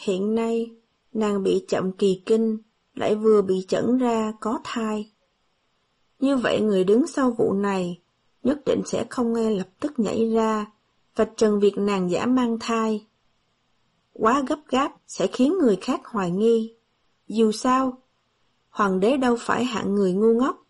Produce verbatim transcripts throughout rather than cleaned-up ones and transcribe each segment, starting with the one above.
Hiện nay, nàng bị chậm kỳ kinh, lại vừa bị chẩn ra có thai. Như vậy người đứng sau vụ này nhất định sẽ không ngay lập tức nhảy ra, vạch trần việc nàng giả mang thai. Quá gấp gáp sẽ khiến người khác hoài nghi. Dù sao, hoàng đế đâu phải hạng người ngu ngốc.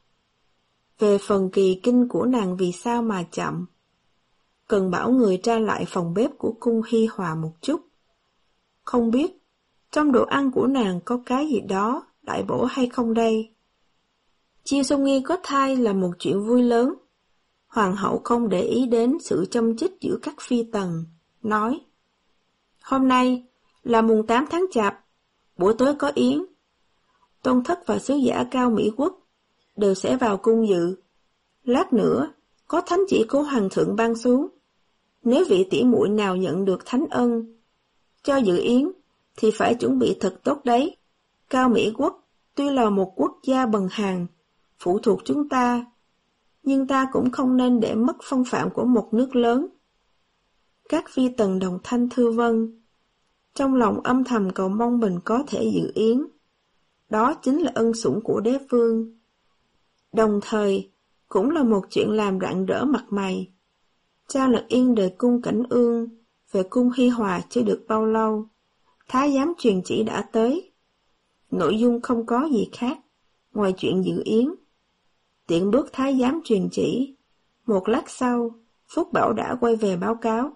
Về phần kỳ kinh của nàng vì sao mà chậm, cần bảo người tra lại phòng bếp của cung Hi Hòa một chút. Không biết, trong đồ ăn của nàng có cái gì đó đại bổ hay không đây? Chiêu Sông Nghi có thai là một chuyện vui lớn. Hoàng hậu không để ý đến sự châm chích giữa các phi tần, nói: Hôm nay là mùng tám tháng Chạp, buổi tối có yến. Tôn thất và sứ giả Cao Mỹ Quốc đều sẽ vào cung dự. Lát nữa, có thánh chỉ của hoàng thượng ban xuống. Nếu vị tỷ muội nào nhận được thánh ân cho dự yến, thì phải chuẩn bị thật tốt đấy. Cao Mỹ Quốc tuy là một quốc gia bần hàn, phụ thuộc chúng ta, nhưng ta cũng không nên để mất phong phạm của một nước lớn. Các phi tần đồng thanh thư vân, trong lòng âm thầm cầu mong mình có thể dự yến. Đó chính là ân sủng của đế vương. Đồng thời, cũng là một chuyện làm rạng rỡ mặt mày. Trang Lật Yên đời cung Cảnh Ương về cung Hi Hòa chưa được bao lâu, thái giám truyền chỉ đã tới. Nội dung không có gì khác ngoài chuyện dự yến. Tiện bước thái giám truyền chỉ, một lát sau, Phúc Bảo đã quay về báo cáo.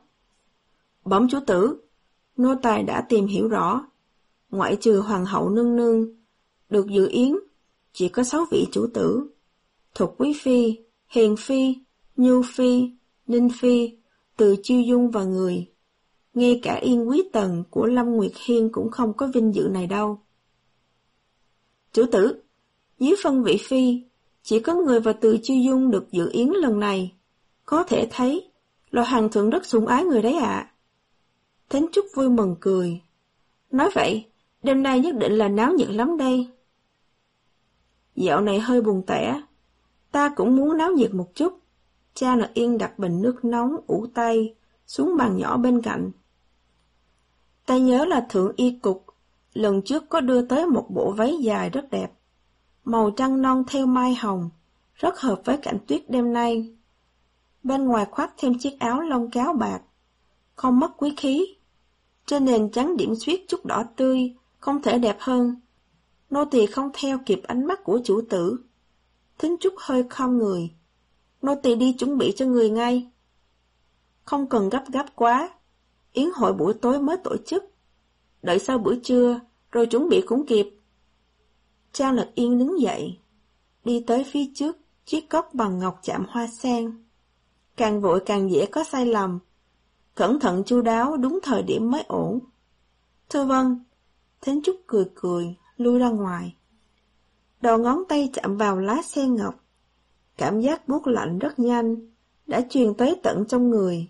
Bẩm chủ tử, nô tài đã tìm hiểu rõ, ngoại trừ hoàng hậu nương nương được dự yến, chỉ có sáu vị chủ tử: Thục Quý Phi, Hiền Phi, Nhu Phi, Ninh Phi, Từ Chiêu Dung và người. Ngay cả Yên Quý Tần của Lâm Nguyệt Hiên cũng không có vinh dự này đâu. Chủ tử, dưới phân vị Phi, chỉ có người và Từ Chiêu Dung được dự yến lần này. Có thể thấy là hoàng thượng rất sủng ái người đấy ạ. À. Thánh Trúc vui mừng cười. Nói vậy, đêm nay nhất định là náo nhiệt lắm đây. Dạo này hơi buồn tẻ, ta cũng muốn náo nhiệt một chút. Cha Lật Yên đặt bình nước nóng ủ tay xuống bàn nhỏ bên cạnh. Ta nhớ là Thượng Y Cục lần trước có đưa tới một bộ váy dài rất đẹp, màu trăng non theo mai hồng, rất hợp với cảnh tuyết đêm nay. Bên ngoài khoác thêm chiếc áo lông cáo bạc, không mất quý khí. Trên nền trắng điểm xuyết chút đỏ tươi, không thể đẹp hơn. Nô tỳ không theo kịp ánh mắt của chủ tử. Thính Trúc hơi khom người. Nô tỳ đi chuẩn bị cho người ngay. Không cần gấp gáp quá, yến hội buổi tối mới tổ chức. Đợi sau bữa trưa, rồi chuẩn bị cũng kịp. Trang Lật Yên đứng dậy, đi tới phía trước chiếc cốc bằng ngọc chạm hoa sen. Càng vội càng dễ có sai lầm. Cẩn thận chu đáo đúng thời điểm mới ổn. Thưa vâng. Thính Trúc cười cười, lui ra ngoài. Đầu ngón tay chạm vào lá sen ngọc. Cảm giác buốt lạnh rất nhanh, đã truyền tới tận trong người.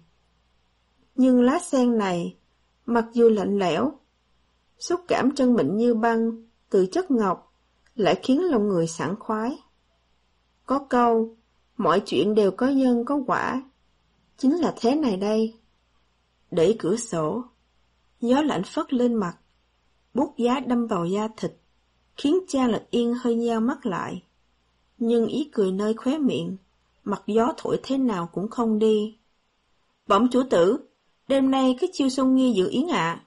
Nhưng lá sen này, mặc dù lạnh lẽo, xúc cảm chân mịn như băng, từ chất ngọc, lại khiến lòng người sảng khoái. Có câu, mọi chuyện đều có nhân có quả. Chính là thế này đây. Đẩy cửa sổ, gió lạnh phất lên mặt, buốt giá đâm vào da thịt, khiến Cha Lật Yên hơi nheo mắt lại. Nhưng ý cười nơi khóe miệng, mặt gió thổi thế nào cũng không đi. Bẩm chủ tử, đêm nay cái Chiêu Sông Nghi dự yến ạ. À.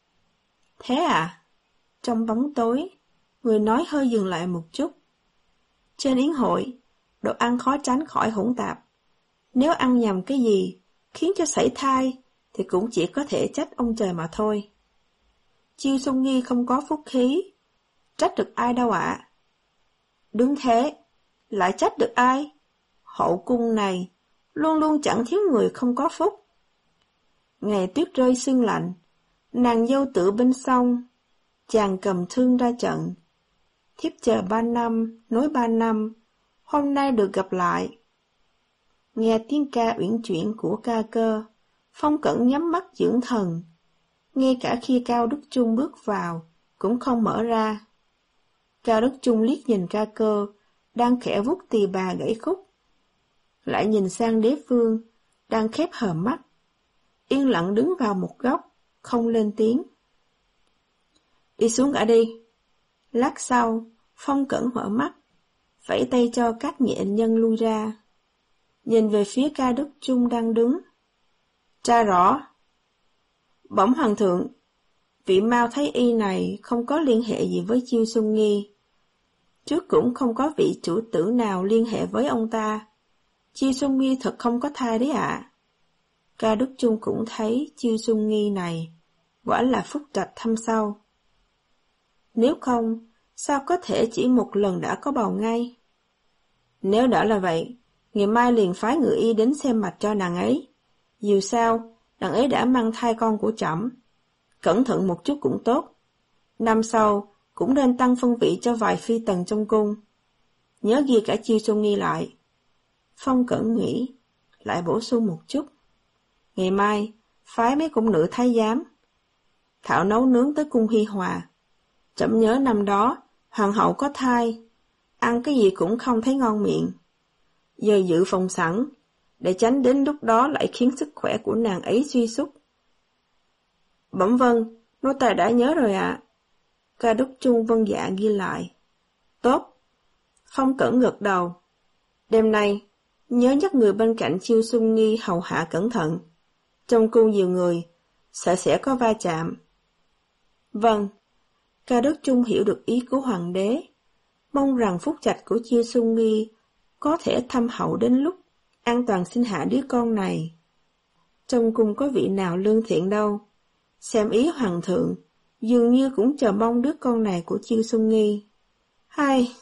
Thế à? Trong bóng tối, người nói hơi dừng lại một chút. Trên yến hội, đồ ăn khó tránh khỏi hỗn tạp. Nếu ăn nhầm cái gì, khiến cho sảy thai, thì cũng chỉ có thể trách ông trời mà thôi. Chiêu Sông Nghi không có phúc khí, trách được ai đâu ạ? À? Đúng thế, lại trách được ai? Hậu cung này luôn luôn chẳng thiếu người không có phúc. Ngày tuyết rơi sương lạnh, nàng dâu tự bên sông, chàng cầm thương ra trận. Thiếp chờ ba năm, nối ba năm, hôm nay được gặp lại. Nghe tiếng ca uyển chuyển của ca cơ, Phong Cẩn nhắm mắt dưỡng thần. Ngay cả khi Cao Đức Trung bước vào, cũng không mở ra. Cao Đức Trung liếc nhìn ca cơ, đang khẽ vuốt tỳ bà gãy khúc. Lại nhìn sang đế vương, đang khép hờ mắt. Yên lặng đứng vào một góc, không lên tiếng. đi xuống cả đi. Lát sau, Phong Cẩn mở mắt, vẫy tay cho các nghệ nhân lui ra. Nhìn về phía Ca Đức Chung đang đứng. Tra rõ. Bẩm hoàng thượng, vị Mao Thái Y này không có liên hệ gì với Chiêu Xuân Nghi. Trước cũng không có vị chủ tử nào liên hệ với ông ta. Chiêu Xuân Nghi thật không có thai đấy ạ. À. Ca Đức Chung cũng thấy Chiêu Xuân Nghi này quả là phúc trạch thâm sâu. Nếu không, sao có thể chỉ một lần đã có bầu ngay? Nếu đã là vậy, ngày mai liền phái người y đến xem mạch cho nàng ấy. Dù sao, nàng ấy đã mang thai con của trẫm. Cẩn thận một chút cũng tốt. Năm sau, cũng nên tăng phân vị cho vài phi tần trong cung. Nhớ ghi cả Chiêu Xuân Nghi lại. Phong Cẩn nghĩ, lại bổ sung một chút. Ngày mai, phái mấy cung nữ thái giám. Thảo nấu nướng tới cung Hi Hòa. Trẫm nhớ năm đó, hoàng hậu có thai, ăn cái gì cũng không thấy ngon miệng. Giờ dự phòng sẵn, để tránh đến lúc đó lại khiến sức khỏe của nàng ấy suy sút. Bẩm vâng, nô tài đã nhớ rồi ạ. À. Ca Đức Chung vân dạ ghi lại. Tốt. Phong Cẩn gật đầu. Đêm nay, nhớ nhắc người bên cạnh Chiêu Xuân Nghi hầu hạ cẩn thận. Trong cung nhiều người, sợ sẽ có va chạm. Vâng. Ca Đức Chung hiểu được ý của hoàng đế, mong rằng phúc trạch của Chiêu Xuân Nghi có thể thâm hậu đến lúc an toàn sinh hạ đứa con này. Trong cung có vị nào lương thiện đâu, xem ý hoàng thượng, dường như cũng chờ mong đứa con này của Chiêu Xuân Nghi. Hai,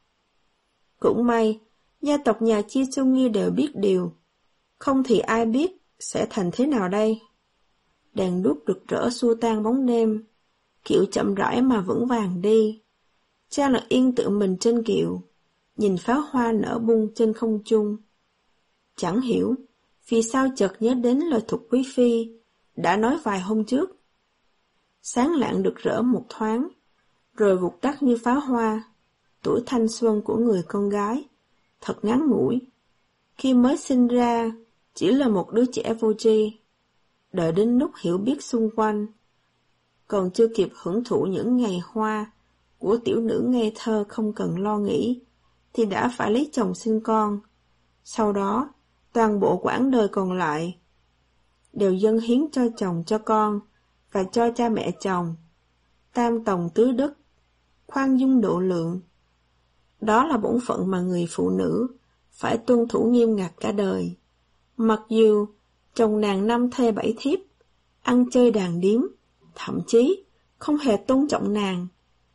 cũng may, gia tộc nhà Chiêu Xuân Nghi đều biết điều, không thì ai biết sẽ thành thế nào đây. Đèn đuốc rực rỡ xua tan bóng đêm, kiệu chậm rãi mà vững vàng đi. Trang Lạc Yên tự mình trên kiệu, nhìn pháo hoa nở bung trên không trung. Chẳng hiểu vì sao chợt nhớ đến lời Thục Quý Phi đã nói vài hôm trước. Sáng lạng rực rỡ một thoáng, rồi vụt tắt như pháo hoa. Tuổi thanh xuân của người con gái thật ngắn ngủi. Khi mới sinh ra, chỉ là một đứa trẻ vô tri. Đợi đến lúc hiểu biết xung quanh, còn chưa kịp hưởng thụ những ngày hoa của tiểu nữ ngây thơ không cần lo nghĩ, thì đã phải lấy chồng sinh con. Sau đó, toàn bộ quãng đời còn lại đều dâng hiến cho chồng cho con và cho cha mẹ chồng. Tam tòng tứ đức, khoan dung độ lượng. Đó là bổn phận mà người phụ nữ phải tuân thủ nghiêm ngặt cả đời. Mặc dù chồng nàng năm thê bảy thiếp, ăn chơi đàn điếm, thậm chí không hề tôn trọng nàng.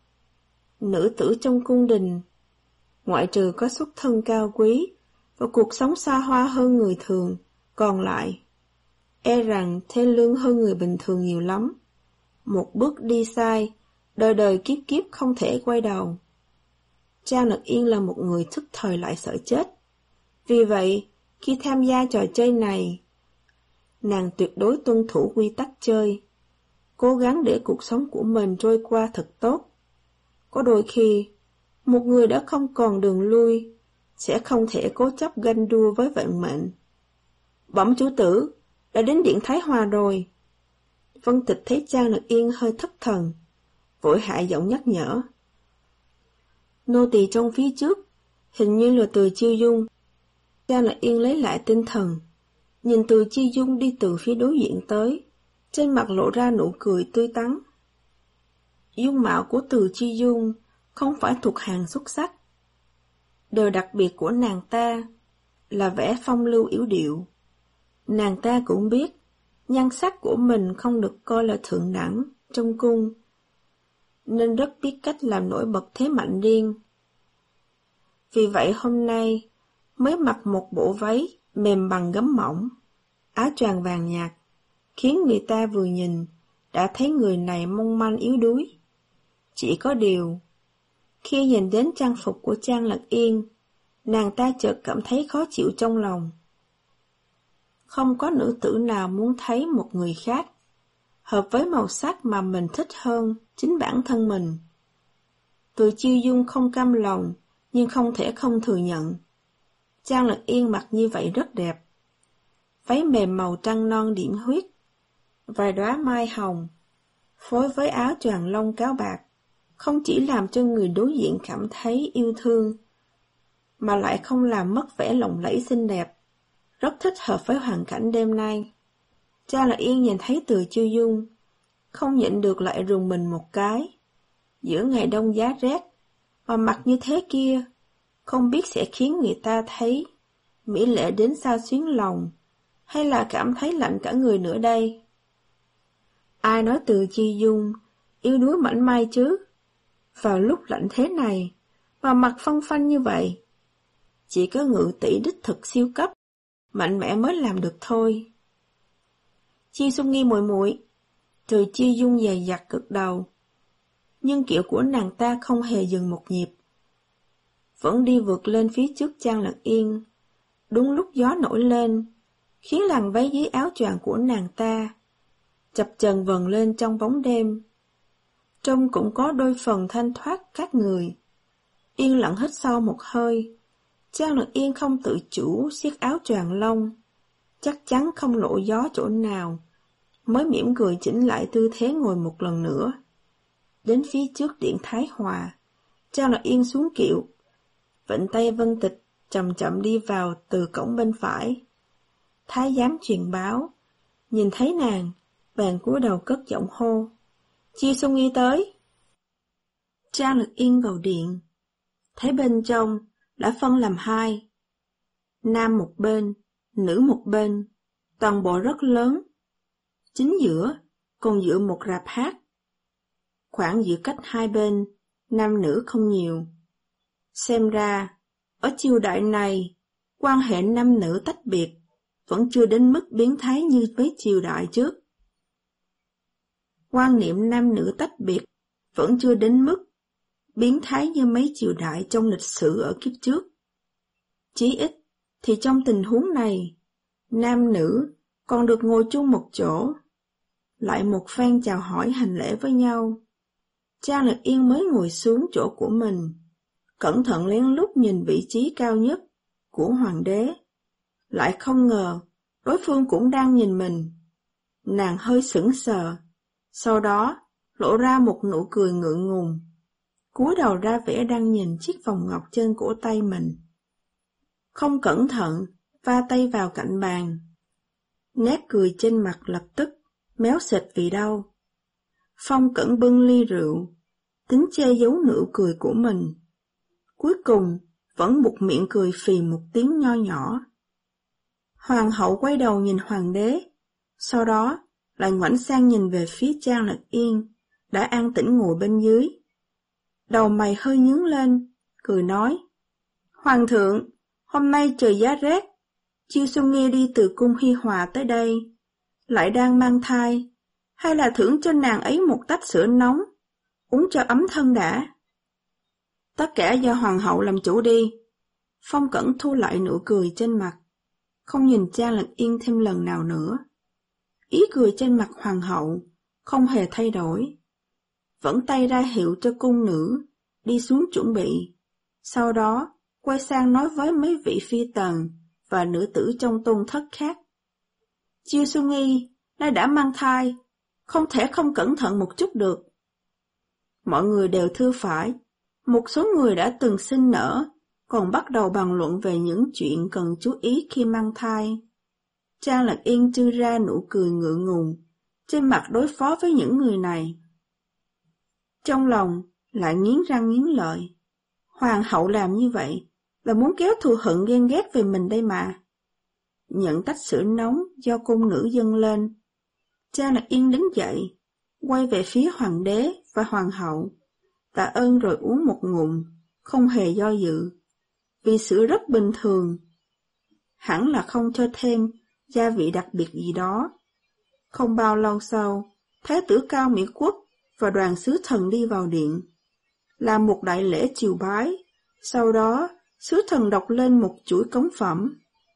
Nữ tử trong cung đình, ngoại trừ có xuất thân cao quý và cuộc sống xa hoa hơn người thường, còn lại, e rằng thê lương hơn người bình thường nhiều lắm. Một bước đi sai, đời đời kiếp kiếp không thể quay đầu. Trang Lạc Yên là một người thức thời lại sợ chết. Vì vậy, khi tham gia trò chơi này, nàng tuyệt đối tuân thủ quy tắc chơi, cố gắng để cuộc sống của mình trôi qua thật tốt. Có đôi khi, một người đã không còn đường lui, sẽ không thể cố chấp ganh đua với vận mệnh. Bẩm chủ tử, đã đến điện Thái Hòa rồi. Vân Tịch thấy Trang Lạc Yên hơi thất thần, vội hạ giọng nhắc nhở. Nô tỳ trong phía trước, hình như là Từ Chiêu Dung. Trang Lạc Yên lấy lại tinh thần, nhìn Từ Chiêu Dung đi từ phía đối diện tới, trên mặt lộ ra nụ cười tươi tắn. Dung mạo của Từ Chiêu Dung không phải thuộc hàng xuất sắc. Điều đặc biệt của nàng ta là vẻ phong lưu yểu điệu. Nàng ta cũng biết, nhan sắc của mình không được coi là thượng đẳng trong cung, nên rất biết cách làm nổi bật thế mạnh riêng. Vì vậy hôm nay mới mặc một bộ váy mềm bằng gấm mỏng, áo choàng vàng nhạt, khiến người ta vừa nhìn đã thấy người này mong manh yếu đuối. Chỉ có điều, khi nhìn đến trang phục của Trang Lạc Yên, nàng ta chợt cảm thấy khó chịu trong lòng. Không có nữ tử nào muốn thấy một người khác hợp với màu sắc mà mình thích hơn chính bản thân mình. Từ Chiêu Dung không cam lòng, nhưng không thể không thừa nhận. Trang Lạc Yên mặc như vậy rất đẹp. Váy mềm màu trăng non điểm huyết, vài đóa mai hồng, phối với áo choàng lông cáo bạc, không chỉ làm cho người đối diện cảm thấy yêu thương, mà lại không làm mất vẻ lộng lẫy xinh đẹp, rất thích hợp với hoàn cảnh đêm nay. Trang Lạc Yên nhìn thấy Từ Chiêu Dung, không nhịn được lại rùng mình một cái. Giữa ngày đông giá rét, mà mặc như thế kia, không biết sẽ khiến người ta thấy mỹ lệ đến sao xuyến lòng, hay là cảm thấy lạnh cả người nữa đây. Ai nói Từ Chiêu Dung yếu đuối mảnh mai chứ? Vào lúc lạnh thế này, mà mặc phong phanh như vậy, chỉ có Ngự tỷ đích thực siêu cấp, mạnh mẽ mới làm được thôi. Chiêu Xuân Nghi muội muội, Từ Chiêu Dung dày dặt cực đầu, nhưng kiểu của nàng ta không hề dừng một nhịp, vẫn đi vượt lên phía trước Trang Lạc Yên. Đúng lúc gió nổi lên, khiến làn váy dưới áo choàng của nàng ta chập chờn vần lên trong bóng đêm. Trông cũng có đôi phần thanh thoát các người. Yên lặng hít sâu một hơi, Trang Lạc Yên không tự chủ siết áo choàng lông, chắc chắn không lộ gió chỗ nào, mới mỉm cười chỉnh lại tư thế ngồi một lần nữa. Đến phía trước điện Thái Hòa, Trang Lạc Yên xuống kiệu, vịnh tay Vân Tịch chậm chậm đi vào từ cổng bên phải. Thái giám truyền báo, nhìn thấy nàng, bèn cúi đầu cất giọng hô: Chiêu Xuân Nghi tới. Trang Lạc Yên vào điện, thấy bên trong đã phân làm hai, nam một bên, nữ một bên, toàn bộ rất lớn. Chính giữa còn dựng một rạp hát. Khoảng giữa cách hai bên, nam nữ không nhiều. Xem ra, ở triều đại này, quan hệ nam nữ tách biệt vẫn chưa đến mức biến thái như với triều đại trước. Quan niệm nam nữ tách biệt vẫn chưa đến mức biến thái như mấy triều đại trong lịch sử ở kiếp trước. Chí ít thì trong tình huống này, nam nữ còn được ngồi chung một chỗ, lại một phen chào hỏi hành lễ với nhau. Trang Lạc Yên mới ngồi xuống chỗ của mình, cẩn thận lén lút nhìn vị trí cao nhất của hoàng đế. Lại không ngờ, đối phương cũng đang nhìn mình. Nàng hơi sững sờ, sau đó lộ ra một nụ cười ngượng ngùng, cúi đầu ra vẻ đang nhìn chiếc vòng ngọc trên cổ tay mình. Không cẩn thận, va tay vào cạnh bàn. Nét cười trên mặt lập tức méo xệch vì đau. Phong Cẩn bưng ly rượu, tính che giấu nụ cười của mình. Cuối cùng, vẫn buột miệng cười phì một tiếng nho nhỏ. Hoàng hậu quay đầu nhìn hoàng đế, sau đó lại ngoảnh sang nhìn về phía Trang Lạc Yên, đã an tĩnh ngồi bên dưới. Đầu mày hơi nhướng lên, cười nói: Hoàng thượng, hôm nay trời giá rét, Chiêu Xuân Nghi đi từ cung Hi Hòa tới đây, lại đang mang thai, hay là thưởng cho nàng ấy một tách sữa nóng, uống cho ấm thân đã. Tất cả do hoàng hậu làm chủ đi. Phong Cẩn thu lại nụ cười trên mặt, không nhìn Trang Lạc Yên thêm lần nào nữa. Ý cười trên mặt hoàng hậu không hề thay đổi, vẫn tay ra hiệu cho cung nữ đi xuống chuẩn bị, sau đó quay sang nói với mấy vị phi tần và nữ tử trong tôn thất khác: Chiêu Xuân Nghi nay đã mang thai, không thể không cẩn thận một chút được. Mọi người đều thưa phải, một số người đã từng sinh nở, còn bắt đầu bàn luận về những chuyện cần chú ý khi mang thai. Trang Lạc Yên trư ra nụ cười ngượng ngùng trên mặt đối phó với những người này. Trong lòng lại nghiến răng nghiến lợi, hoàng hậu làm như vậy là muốn kéo thù hận ghen ghét về mình đây mà. Nhận tách sữa nóng do cung nữ dâng lên, Trang Lạc Yên đứng dậy, quay về phía hoàng đế và hoàng hậu, tạ ơn rồi uống một ngụm, không hề do dự, vì sữa rất bình thường, hẳn là không cho thêm gia vị đặc biệt gì đó. Không bao lâu sau, Thái tử Cao Mỹ Quốc và đoàn sứ thần đi vào điện, làm một đại lễ triều bái. Sau đó, sứ thần đọc lên một chuỗi cống phẩm.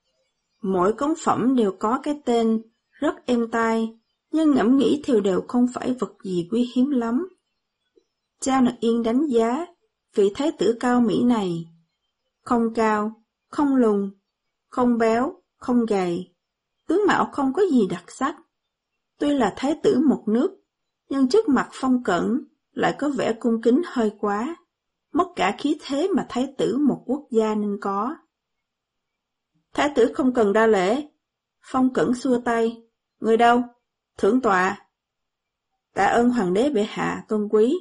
Mỗi cống phẩm đều có cái tên rất êm tai, nhưng ngẫm nghĩ thì đều không phải vật gì quý hiếm lắm. Trang Lạc Yên đánh giá vị thái tử Cao Mỹ này: không cao, không lùn, không béo, không gầy, tướng mạo không có gì đặc sắc. Tuy là thái tử một nước, nhưng trước mặt Phong Cẩn lại có vẻ cung kính hơi quá, mất cả khí thế mà thái tử một quốc gia nên có. Thái tử không cần đa lễ. Phong Cẩn xua tay. Người đâu? Thượng tọa. Tạ ơn hoàng đế bệ hạ tôn quý.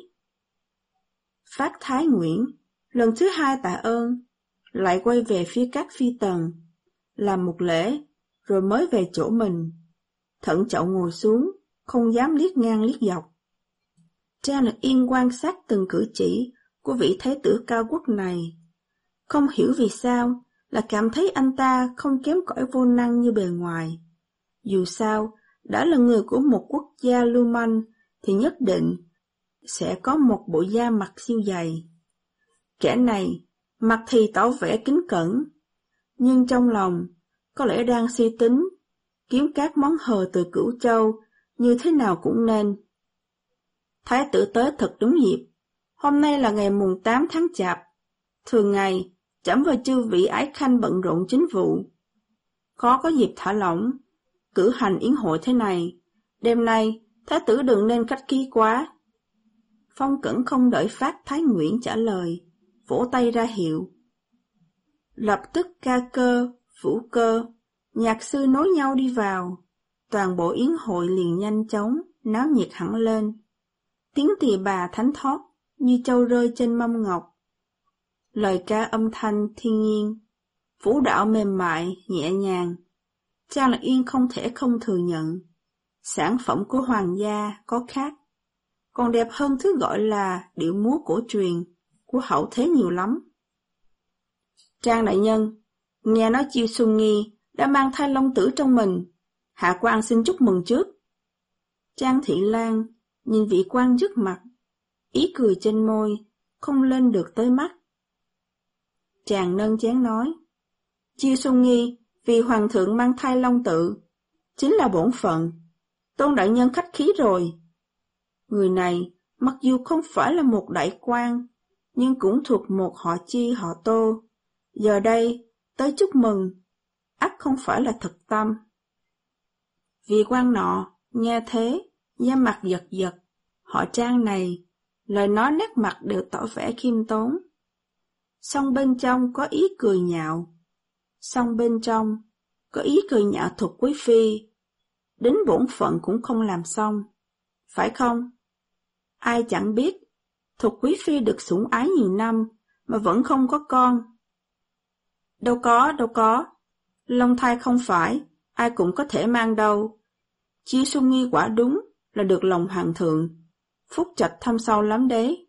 Phát Thái Nguyễn lần thứ hai tạ ơn, lại quay về phía các phi tần, làm một lễ, rồi mới về chỗ mình. Thận trọng ngồi xuống, không dám liếc ngang liếc dọc. Trang Lực Yên quan sát từng cử chỉ của vị thái tử cao quốc này, không hiểu vì sao là cảm thấy anh ta không kém cỏi vô năng như bề ngoài. Dù sao, đã là người của một quốc gia lưu manh thì nhất định sẽ có một bộ da mặt siêu dày. Kẻ này, mặt thì tỏ vẻ kính cẩn, nhưng trong lòng có lẽ đang suy tính, kiếm các món hờ từ Cửu Châu như thế nào cũng nên. Thái tử tới thật đúng dịp, hôm nay là ngày mùng tám tháng Chạp. Thường ngày, trẫm và chư vị ái khanh bận rộn chính vụ. Khó có dịp thả lỏng, cử hành yến hội thế này. Đêm nay, thái tử đừng nên khách khí quá. Phong Cẩn không đợi Phát Thái Nguyễn trả lời, vỗ tay ra hiệu. Lập tức ca cơ, vũ cơ, nhạc sư nối nhau đi vào. Toàn bộ yến hội liền nhanh chóng, náo nhiệt hẳn lên. Tiếng tỳ bà thánh thót như châu rơi trên mâm ngọc. Lời ca âm thanh thiên nhiên, vũ đạo mềm mại, nhẹ nhàng. Trang Lạc Yên không thể không thừa nhận. Sản phẩm của hoàng gia có khác, còn đẹp hơn thứ gọi là điệu múa cổ truyền của hậu thế nhiều lắm. Trang đại nhân, nghe nói Chiêu Xuân Nghi đã mang thai long tử trong mình, hạ quan xin chúc mừng trước. Trang Thị Lan nhìn vị quan trước mặt, ý cười trên môi, không lên được tới mắt. Chàng nâng chén nói, Chiêu Xuân Nghi vì hoàng thượng mang thai long tử, chính là bổn phận, tôn đại nhân khách khí rồi. Người này mặc dù không phải là một đại quan, nhưng cũng thuộc một họ Chi họ Tô, giờ đây tới chúc mừng, ắt không phải là thực tâm. Vị quan nọ nghe thế, da mặt giật giật, họ Trang này, lời nói nét mặt đều tỏ vẻ khiêm tốn. Song bên trong có ý cười nhạo, song bên trong có ý cười nhạo Thục quý phi, đến bổn phận cũng không làm xong, phải không? Ai chẳng biết, Thục quý phi được sủng ái nhiều năm mà vẫn không có con. Đâu có, đâu có, long thai không phải, ai cũng có thể mang đâu. Chiêu Xuân Nghi quả đúng là được lòng hoàng thượng, phúc trạch thâm sâu lắm đấy.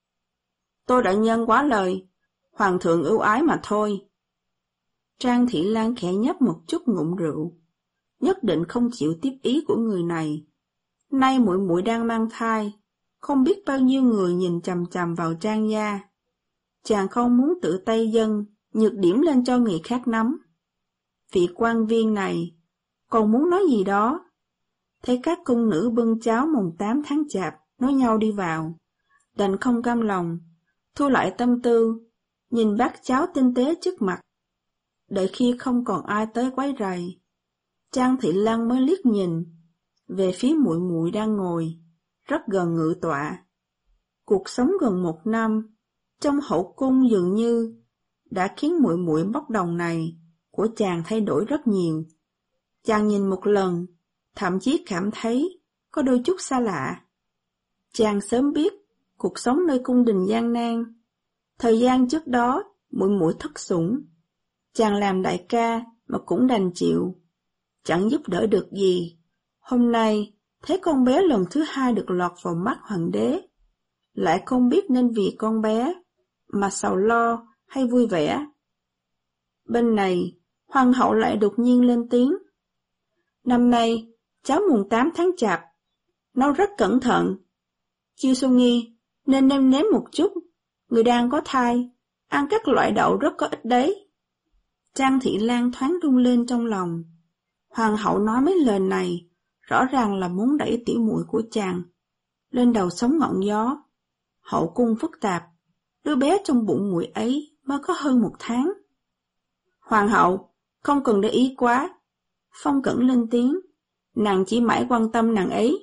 Tô đại nhân quá lời, hoàng thượng ưu ái mà thôi. Trang Thị Lan khẽ nhấp một chút ngụm rượu, nhất định không chịu tiếp ý của người này. Nay muội muội đang mang thai, không biết bao nhiêu người nhìn chằm chằm vào Trang gia. Chàng không muốn tự tay dâng nhược điểm lên cho người khác nắm. Vị quan viên này còn muốn nói gì đó, thấy các cung nữ bưng cháo mùng tám tháng Chạp nói nhau đi vào, đành không cam lòng, thu lại tâm tư, nhìn bát cháo tinh tế trước mặt. Đợi khi không còn ai tới quấy rầy, Trang Thị Lan mới liếc nhìn về phía muội muội đang ngồi rất gần ngự tọa. Cuộc sống gần một năm trong hậu cung dường như đã khiến muội muội bốc đồng này của chàng thay đổi rất nhiều. Chàng nhìn một lần, thậm chí cảm thấy có đôi chút xa lạ. Chàng sớm biết cuộc sống nơi cung đình gian nan. Thời gian trước đó, muội muội thất sủng, chàng làm đại ca mà cũng đành chịu, chẳng giúp đỡ được gì. Hôm nay thấy con bé lần thứ hai được lọt vào mắt hoàng đế, lại không biết nên vì con bé mà sầu lo hay vui vẻ. Bên này, hoàng hậu lại đột nhiên lên tiếng. Năm nay, cháu mùng tám tháng Chạp, nấu rất cẩn thận. Chiêu Xuân Nghi nên nêm nếm một chút, người đang có thai, ăn các loại đậu rất có ích đấy. Trang Thị Lan thoáng rung lên trong lòng. Hoàng hậu nói mấy lời này, rõ ràng là muốn đẩy tỉ muội của chàng lên đầu sóng ngọn gió. Hậu cung phức tạp, đứa bé trong bụng muội ấy mới có hơn một tháng. Hoàng hậu, không cần để ý quá. Phong Cẩn lên tiếng, nàng chỉ mãi quan tâm nàng ấy,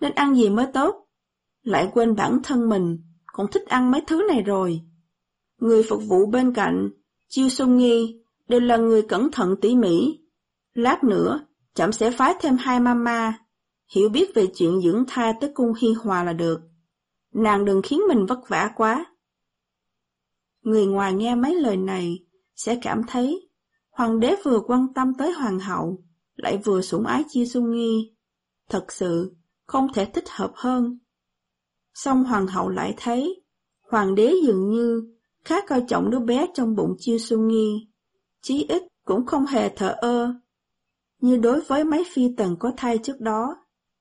nên ăn gì mới tốt, lại quên bản thân mình cũng thích ăn mấy thứ này rồi. Người phục vụ bên cạnh, Chiêu Sung Nghi, đều là người cẩn thận tỉ mỉ. Lát nữa, chậm sẽ phái thêm hai mama, hiểu biết về chuyện dưỡng thai tới cung Hi Hòa là được. Nàng đừng khiến mình vất vả quá. Người ngoài nghe mấy lời này, sẽ cảm thấy hoàng đế vừa quan tâm tới hoàng hậu, lại vừa sủng ái Chiêu Sung Nghi. Thật sự, không thể thích hợp hơn. Song hoàng hậu lại thấy, hoàng đế dường như khá coi trọng đứa bé trong bụng Chiêu Sung Nghi, chí ít cũng không hề thờ ơ, như đối với mấy phi tần có thai trước đó.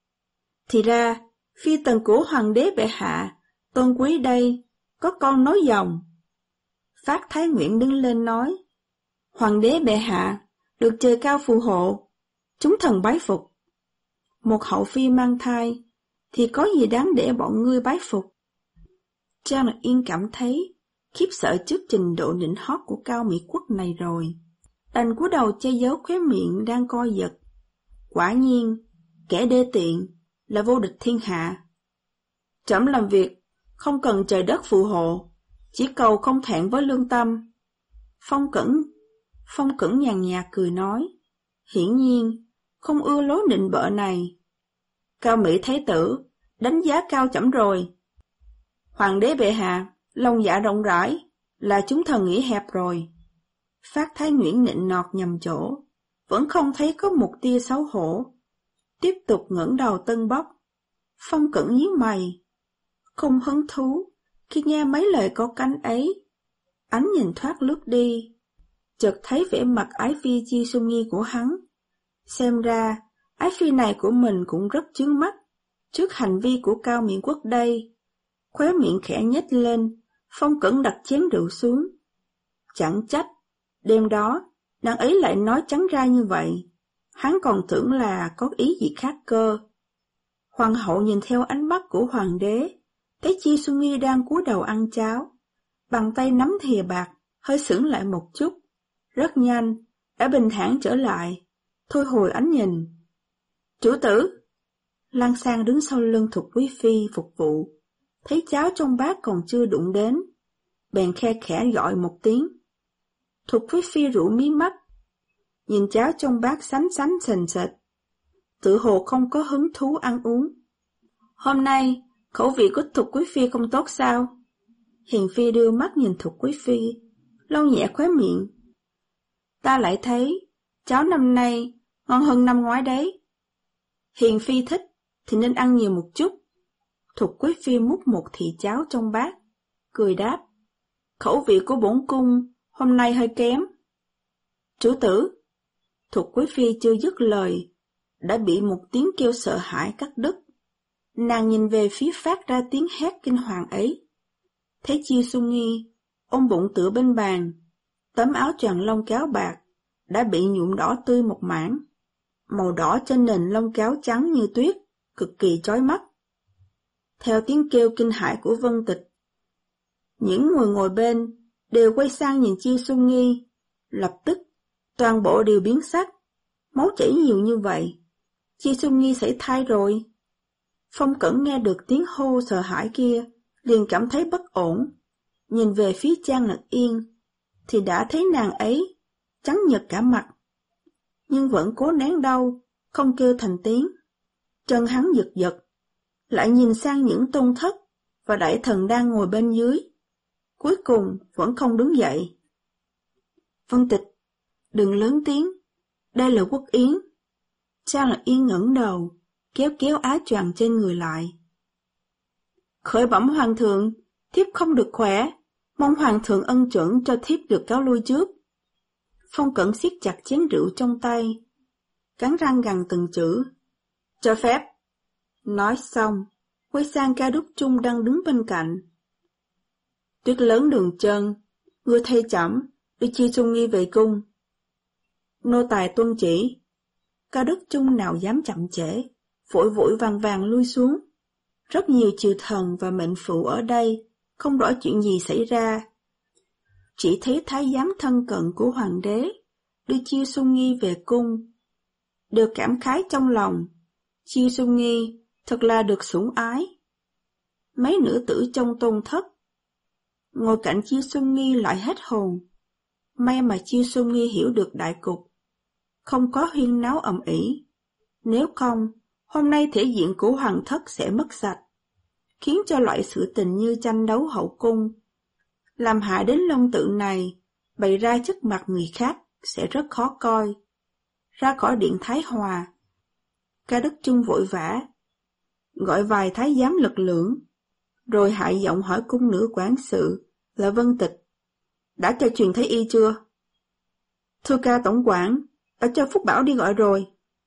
Thì ra, phi tần của hoàng đế bệ hạ, tôn quý đây, có con nối dòng. Phát Thái Nguyễn đứng lên nói, hoàng đế bệ hạ, được trời cao phù hộ, chúng thần bái phục. Một hậu phi mang thai, thì có gì đáng để bọn ngươi bái phục. Trang Lạc Yên cảm thấy khiếp sợ trước trình độ nịnh hót của Cao Mỹ Quốc này rồi. Đành cúi đầu che giấu khóe miệng đang co giật. Quả nhiên, kẻ đê tiện là vô địch thiên hạ. Trẫm làm việc, không cần trời đất phù hộ, chỉ cầu không thẹn với lương tâm. Phong Cẩn, Phong Cẩn nhàn nhạt cười nói, hiển nhiên, không ưa lối nịnh bợ này. Cao Mỹ Thái tử, đánh giá cao trẫm rồi. Hoàng đế bệ hạ, lòng dạ rộng rãi, là chúng thần nghĩ hẹp rồi. Phát Thái Nguyễn nịnh nọt nhầm chỗ, vẫn không thấy có một tia xấu hổ. Tiếp tục ngẩng đầu tân bốc. Phong Cẩn nhíu mày, không hứng thú khi nghe mấy lời có cánh ấy. Ánh nhìn thoát lướt đi, chợt thấy vẻ mặt ái phi Chiêu Sung Nghi của hắn. Xem ra, ái phi này của mình cũng rất chướng mắt trước hành vi của Cao Miện Quốc đây. Khóe miệng khẽ nhếch lên, Phong Cẩn đặt chén rượu xuống. Chẳng trách, đêm đó, nàng ấy lại nói trắng ra như vậy. Hắn còn tưởng là có ý gì khác cơ. Hoàng hậu nhìn theo ánh mắt của hoàng đế, thấy Chiêu Sung Nghi đang cúi đầu ăn cháo. Bàn tay nắm thìa bạc, hơi sững lại một chút. Rất nhanh, đã bình thản trở lại, thôi hồi ánh nhìn. Chủ tử! Lan Sang đứng sau lưng Thục Quý Phi phục vụ, thấy cháo trong bát còn chưa đụng đến, bèn khe khẽ gọi một tiếng. Thục Quý Phi rũ mí mắt, nhìn cháo trong bát sánh sánh sền sệt, tự hồ không có hứng thú ăn uống. Hôm nay, khẩu vị của Thục Quý Phi không tốt sao? Hiền Phi đưa mắt nhìn Thục Quý Phi, lau nhẹ khóe miệng. Ta lại thấy, cháo năm nay ngon hơn năm ngoái đấy. Hiền Phi thích, thì nên ăn nhiều một chút. Thục Quý Phi múc một thìa cháo trong bát, cười đáp. Khẩu vị của bổn cung hôm nay hơi kém. Chủ tử! Thục Quý Phi chưa dứt lời, đã bị một tiếng kêu sợ hãi cắt đứt. Nàng nhìn về phía phát ra tiếng hét kinh hoàng ấy. Thấy Chiêu Sung Nghi, ôm bụng tựa bên bàn, tấm áo choàng lông cáo bạc, đã bị nhuộm đỏ tươi một mảng. Màu đỏ trên nền lông cáo trắng như tuyết, cực kỳ chói mắt. Theo tiếng kêu kinh hãi của Vân Tịch, những người ngồi bên đều quay sang nhìn Chiêu Sung Nghi. Lập tức, toàn bộ đều biến sắc. Máu chảy nhiều như vậy, Chiêu Sung Nghi xảy thai rồi. Phong Cẩn nghe được tiếng hô sợ hãi kia, liền cảm thấy bất ổn. Nhìn về phía Trang Lạc Yên, thì đã thấy nàng ấy trắng nhợt cả mặt, nhưng vẫn cố nén đau, không kêu thành tiếng. Chân hắn giật giật, lại nhìn sang những tôn thất và đại thần đang ngồi bên dưới, cuối cùng vẫn không đứng dậy. Vân Tịch, đừng lớn tiếng, đây là quốc yến. Trang Lạc Yên ngẩng đầu, kéo kéo áo choàng trên người lại. Khởi bẩm hoàng thượng, thiếp không được khỏe, mong hoàng thượng ân chuẩn cho thiếp được cáo lui trước. Phong Cẩn siết chặt chén rượu trong tay, cắn răng gằn từng chữ. Cho phép. Nói xong, quay sang Ca Đúc Trung đang đứng bên cạnh. Tuyết lớn Đường Chân, ngươi thay trẫm đưa Chiêu Sung Nghi về cung. Nô tài tuân chỉ. Ca Đúc Trung nào dám chậm trễ, vội vội vàng vàng lui xuống. Rất nhiều triều thần và mệnh phụ ở đây, không rõ chuyện gì xảy ra. Chỉ thấy thái giám thân cận của hoàng đế đưa Chiêu Sung Nghi về cung, đều cảm khái trong lòng. Chiêu Sung Nghi thật là được sủng ái. Mấy nữ tử trong tôn thất, ngồi cạnh Chiêu Xuân Nghi lại hết hồn. May mà Chiêu Xuân Nghi hiểu được đại cục, không có huyên náo ầm ĩ. Nếu không, hôm nay thể diện của hoàng thất sẽ mất sạch, khiến cho loại sự tình như tranh đấu hậu cung, làm hại đến long tự này, bày ra trước mặt người khác sẽ rất khó coi. Ra khỏi điện Thái Hòa, Ca Đức Chung vội vã, gọi vài thái giám lực lưỡng, rồi hạ giọng hỏi cung nữ quản sự là Vân Tịch, đã cho truyền thái y chưa? Thưa ca tổng quản, đã cho Phúc Bảo đi gọi rồi.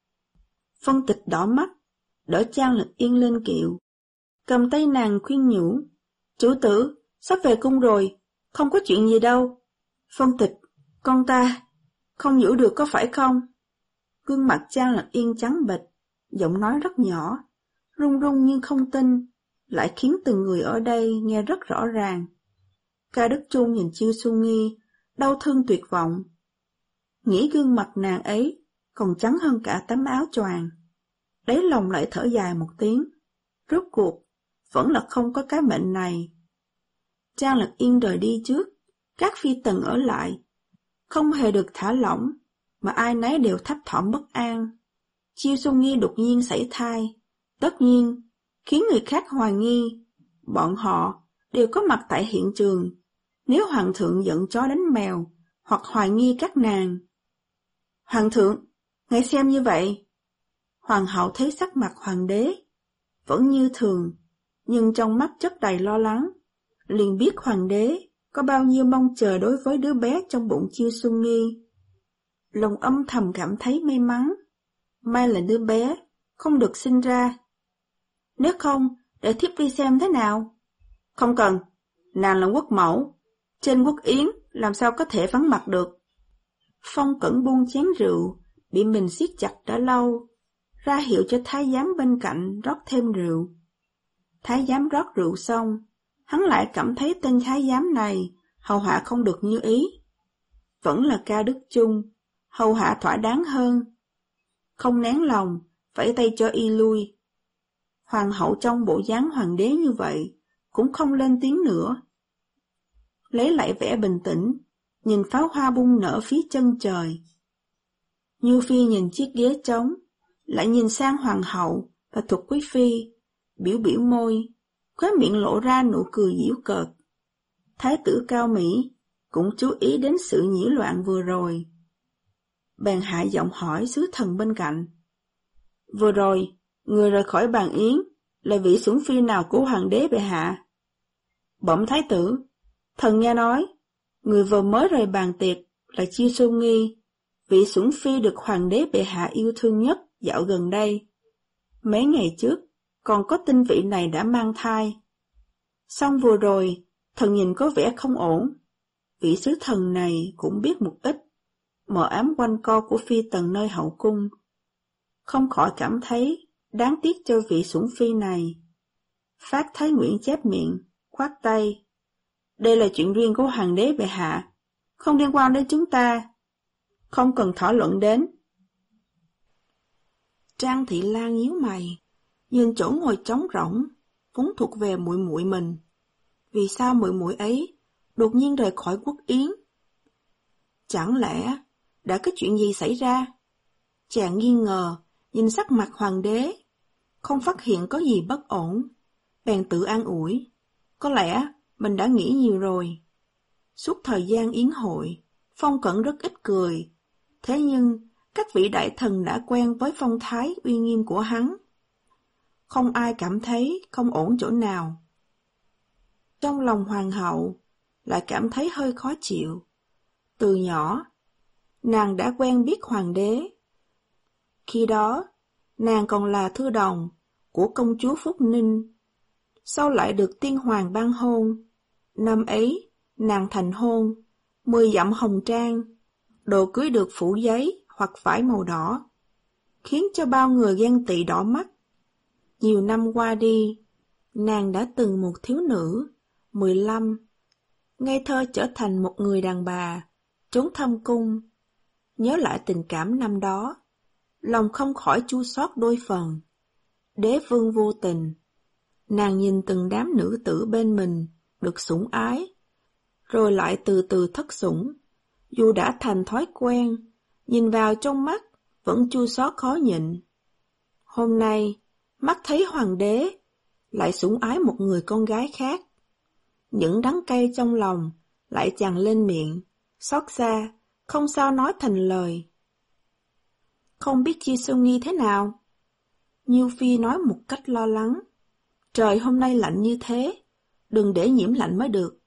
Vân Tịch đỏ mắt, đỡ Trang Lực Yên lên kiệu, cầm tay nàng khuyên nhủ, chủ tử, sắp về cung rồi, không có chuyện gì đâu. Vân Tịch, con ta, không giữ được có phải không? Gương mặt Trang Lực Yên trắng bệch, giọng nói rất nhỏ, run run nhưng không tin, lại khiến từng người ở đây nghe rất rõ ràng. Ca Đức Chung nhìn Chiêu Xuân Nghi, đau thương tuyệt vọng. Nghĩ gương mặt nàng ấy còn trắng hơn cả tấm áo choàng. Đáy lòng lại thở dài một tiếng. Rốt cuộc, vẫn là không có cái mệnh này. Trang Lực Yên rời đi trước, các phi tần ở lại, không hề được thả lỏng, mà ai nấy đều thấp thỏm bất an. Chiêu Xuân Nghi đột nhiên sảy thai, tất nhiên, khiến người khác hoài nghi. Bọn họ đều có mặt tại hiện trường, nếu hoàng thượng giận chó đánh mèo, hoặc hoài nghi các nàng. Hoàng thượng, ngài xem như vậy. Hoàng hậu thấy sắc mặt hoàng đế, vẫn như thường, nhưng trong mắt chất đầy lo lắng, liền biết hoàng đế có bao nhiêu mong chờ đối với đứa bé trong bụng Chiêu Xuân Nghi. Lòng âm thầm cảm thấy may mắn, may là đứa bé không được sinh ra. Nếu không, để thiếp đi xem thế nào. Không cần, nàng là quốc mẫu, trên quốc yến làm sao có thể vắng mặt được. Phong Cẩn buông chén rượu, bị mình siết chặt đã lâu, ra hiệu cho thái giám bên cạnh rót thêm rượu. Thái giám rót rượu xong, hắn lại cảm thấy tên thái giám này hầu hạ không được như ý. Vẫn là Ca Đức Chung, hầu hạ thỏa đáng hơn. Không nén lòng, vẫy tay cho y lui. Hoàng hậu trong bộ dáng hoàng đế như vậy, cũng không lên tiếng nữa. Lấy lại vẻ bình tĩnh, nhìn pháo hoa bung nở phía chân trời. Như Phi nhìn chiếc ghế trống, lại nhìn sang hoàng hậu và Thục Quý Phi, biểu biểu môi, khóe miệng lộ ra nụ cười giễu cợt. Thái tử Cao Mỹ cũng chú ý đến sự nhiễu loạn vừa rồi. Bèn hạ giọng hỏi sứ thần bên cạnh. Vừa rồi, người rời khỏi bàn yến là vị sủng phi nào của hoàng đế bệ hạ? Bẩm thái tử, thần nghe nói, người vừa mới rời bàn tiệc là Chiêu Xuân Nghi, vị sủng phi được hoàng đế bệ hạ yêu thương nhất dạo gần đây. Mấy ngày trước, còn có tin vị này đã mang thai. Xong vừa rồi, thần nhìn có vẻ không ổn. Vị sứ thần này cũng biết một ít, mờ ám quanh co của phi tần nơi hậu cung. Không khỏi cảm thấy đáng tiếc cho vị sủng phi này. Phát Thái Nguyễn chép miệng, khoát tay. Đây là chuyện riêng của hoàng đế bệ hạ, không liên quan đến chúng ta. Không cần thảo luận đến. Trang Thị Lan nhíu mày, nhìn chỗ ngồi trống rỗng, vốn thuộc về muội muội mình. Vì sao muội muội ấy đột nhiên rời khỏi quốc yến? Chẳng lẽ đã có chuyện gì xảy ra? Chàng nghi ngờ, nhìn sắc mặt hoàng đế, không phát hiện có gì bất ổn, bèn tự an ủi. Có lẽ mình đã nghĩ nhiều rồi. Suốt thời gian yến hội, Phong Cẩn rất ít cười, thế nhưng các vị đại thần đã quen với phong thái uy nghiêm của hắn. Không ai cảm thấy không ổn chỗ nào. Trong lòng hoàng hậu lại cảm thấy hơi khó chịu. Từ nhỏ, nàng đã quen biết hoàng đế. Khi đó, nàng còn là thư đồng của công chúa Phúc Ninh. Sau lại được tiên hoàng ban hôn. Năm ấy, nàng thành hôn, mười dặm hồng trang, đồ cưới được phủ giấy hoặc vải màu đỏ, khiến cho bao người ghen tị đỏ mắt. Nhiều năm qua đi, nàng đã từng một thiếu nữ, mười lăm, ngây thơ trở thành một người đàn bà, trốn thâm cung. Nhớ lại tình cảm năm đó, lòng không khỏi chua xót đôi phần. Đế vương vô tình. Nàng nhìn từng đám nữ tử bên mình được sủng ái, rồi lại từ từ thất sủng. Dù đã thành thói quen, nhìn vào trong mắt vẫn chua xót khó nhịn. Hôm nay, mắt thấy hoàng đế lại sủng ái một người con gái khác. Những đắng cay trong lòng lại tràn lên miệng, xót xa, không sao nói thành lời. Không biết Chi Su Nghi thế nào? Nhiêu Phi nói một cách lo lắng. Trời hôm nay lạnh như thế, đừng để nhiễm lạnh mới được.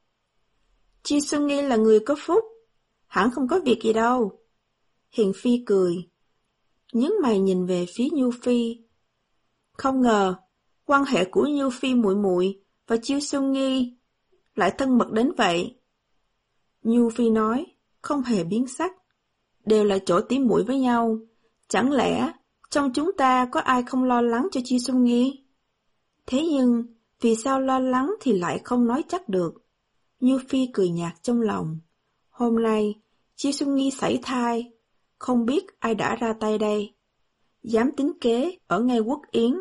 Chi Su Nghi là người có phúc, hẳn không có việc gì đâu. Hiền Phi cười, nhướng mày nhìn về phía Nhiêu Phi. Không ngờ, quan hệ của Nhiêu Phi muội muội và Chi Su Nghi lại thân mật đến vậy. Nhiêu Phi nói, không hề biến sắc, đều là chỗ tỉ muội với nhau. Chẳng lẽ trong chúng ta có ai không lo lắng cho Chi Su Nghi? Thế nhưng, vì sao lo lắng thì lại không nói chắc được. Nhiêu Phi cười nhạt trong lòng. Hôm nay, Chi Su Nghi sảy thai, không biết ai đã ra tay đây. Dám tính kế ở ngay Quốc Yến.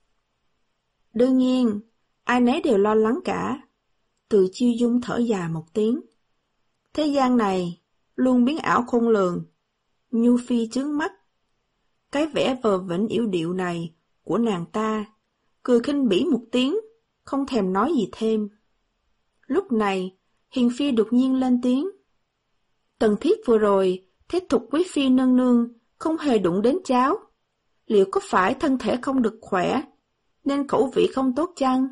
Đương nhiên, ai nấy đều lo lắng cả. Từ Chiêu Dung thở dài một tiếng. Thế gian này, luôn biến ảo khôn lường. Nhu Phi trướng mắt. Cái vẻ vờ vĩnh yểu điệu này của nàng ta, cười khinh bỉ một tiếng, không thèm nói gì thêm. Lúc này, Hiền Phi đột nhiên lên tiếng. Tần Thiếp vừa rồi, thấy Thục Quý Phi nương nương không hề đụng đến cháu. Liệu có phải thân thể không được khỏe, nên khẩu vị không tốt chăng?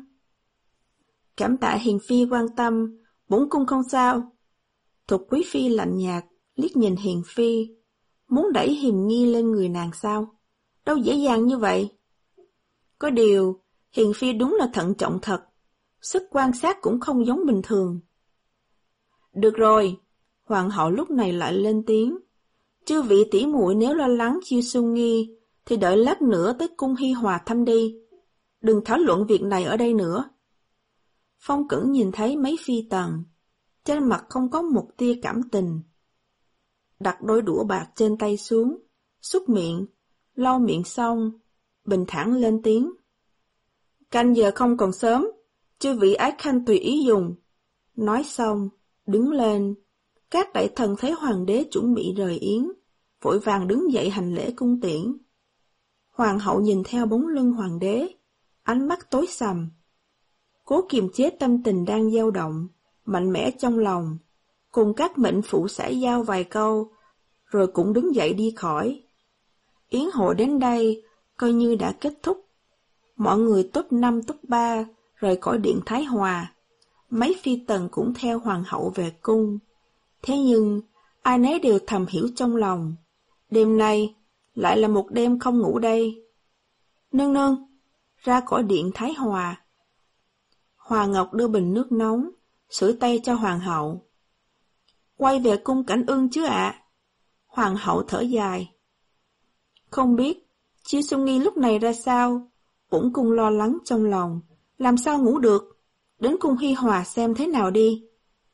Cảm tạ Hiền Phi quan tâm, bổn cung không sao. Thục Quý Phi lạnh nhạt, liếc nhìn Hiền Phi, muốn đẩy hiềm nghi lên người nàng sao? Đâu dễ dàng như vậy. Có điều, Hiền Phi đúng là thận trọng thật, sức quan sát cũng không giống bình thường. Được rồi, hoàng hậu lúc này lại lên tiếng. Chư vị tỷ muội nếu lo lắng Chiêu Su Nghi, thì đợi lát nữa tới cung Hi Hòa thăm đi. Đừng thảo luận việc này ở đây nữa. Phong Cẩn nhìn thấy mấy phi tần, trên mặt không có một tia cảm tình. Đặt đôi đũa bạc trên tay xuống, xúc miệng, lau miệng xong, bình thản lên tiếng. Canh giờ không còn sớm, chư vị ái khanh tùy ý dùng. Nói xong, đứng lên. Các đại thần thấy hoàng đế chuẩn bị rời yến, vội vàng đứng dậy hành lễ cung tiễn. Hoàng hậu nhìn theo bóng lưng hoàng đế, ánh mắt tối sầm. Cố kiềm chế tâm tình đang dao động, mạnh mẽ trong lòng, cùng các mệnh phụ xã giao vài câu, rồi cũng đứng dậy đi khỏi. Yến hội đến đây, coi như đã kết thúc. Mọi người top năm top ba, rời khỏi điện Thái Hòa. Mấy phi tần cũng theo hoàng hậu về cung. Thế nhưng, ai nấy đều thầm hiểu trong lòng. Đêm nay, lại là một đêm không ngủ đây. Nương nương, ra khỏi điện Thái Hòa. Hòa Ngọc đưa bình nước nóng, sưởi tay cho hoàng hậu. Quay về cung Cảnh Ưng chứ ạ? Hoàng hậu thở dài. Không biết, Chiêu Su Nghi lúc này ra sao? Bổn cung lo lắng trong lòng, làm sao ngủ được? Đến cung Hi Hòa xem thế nào đi.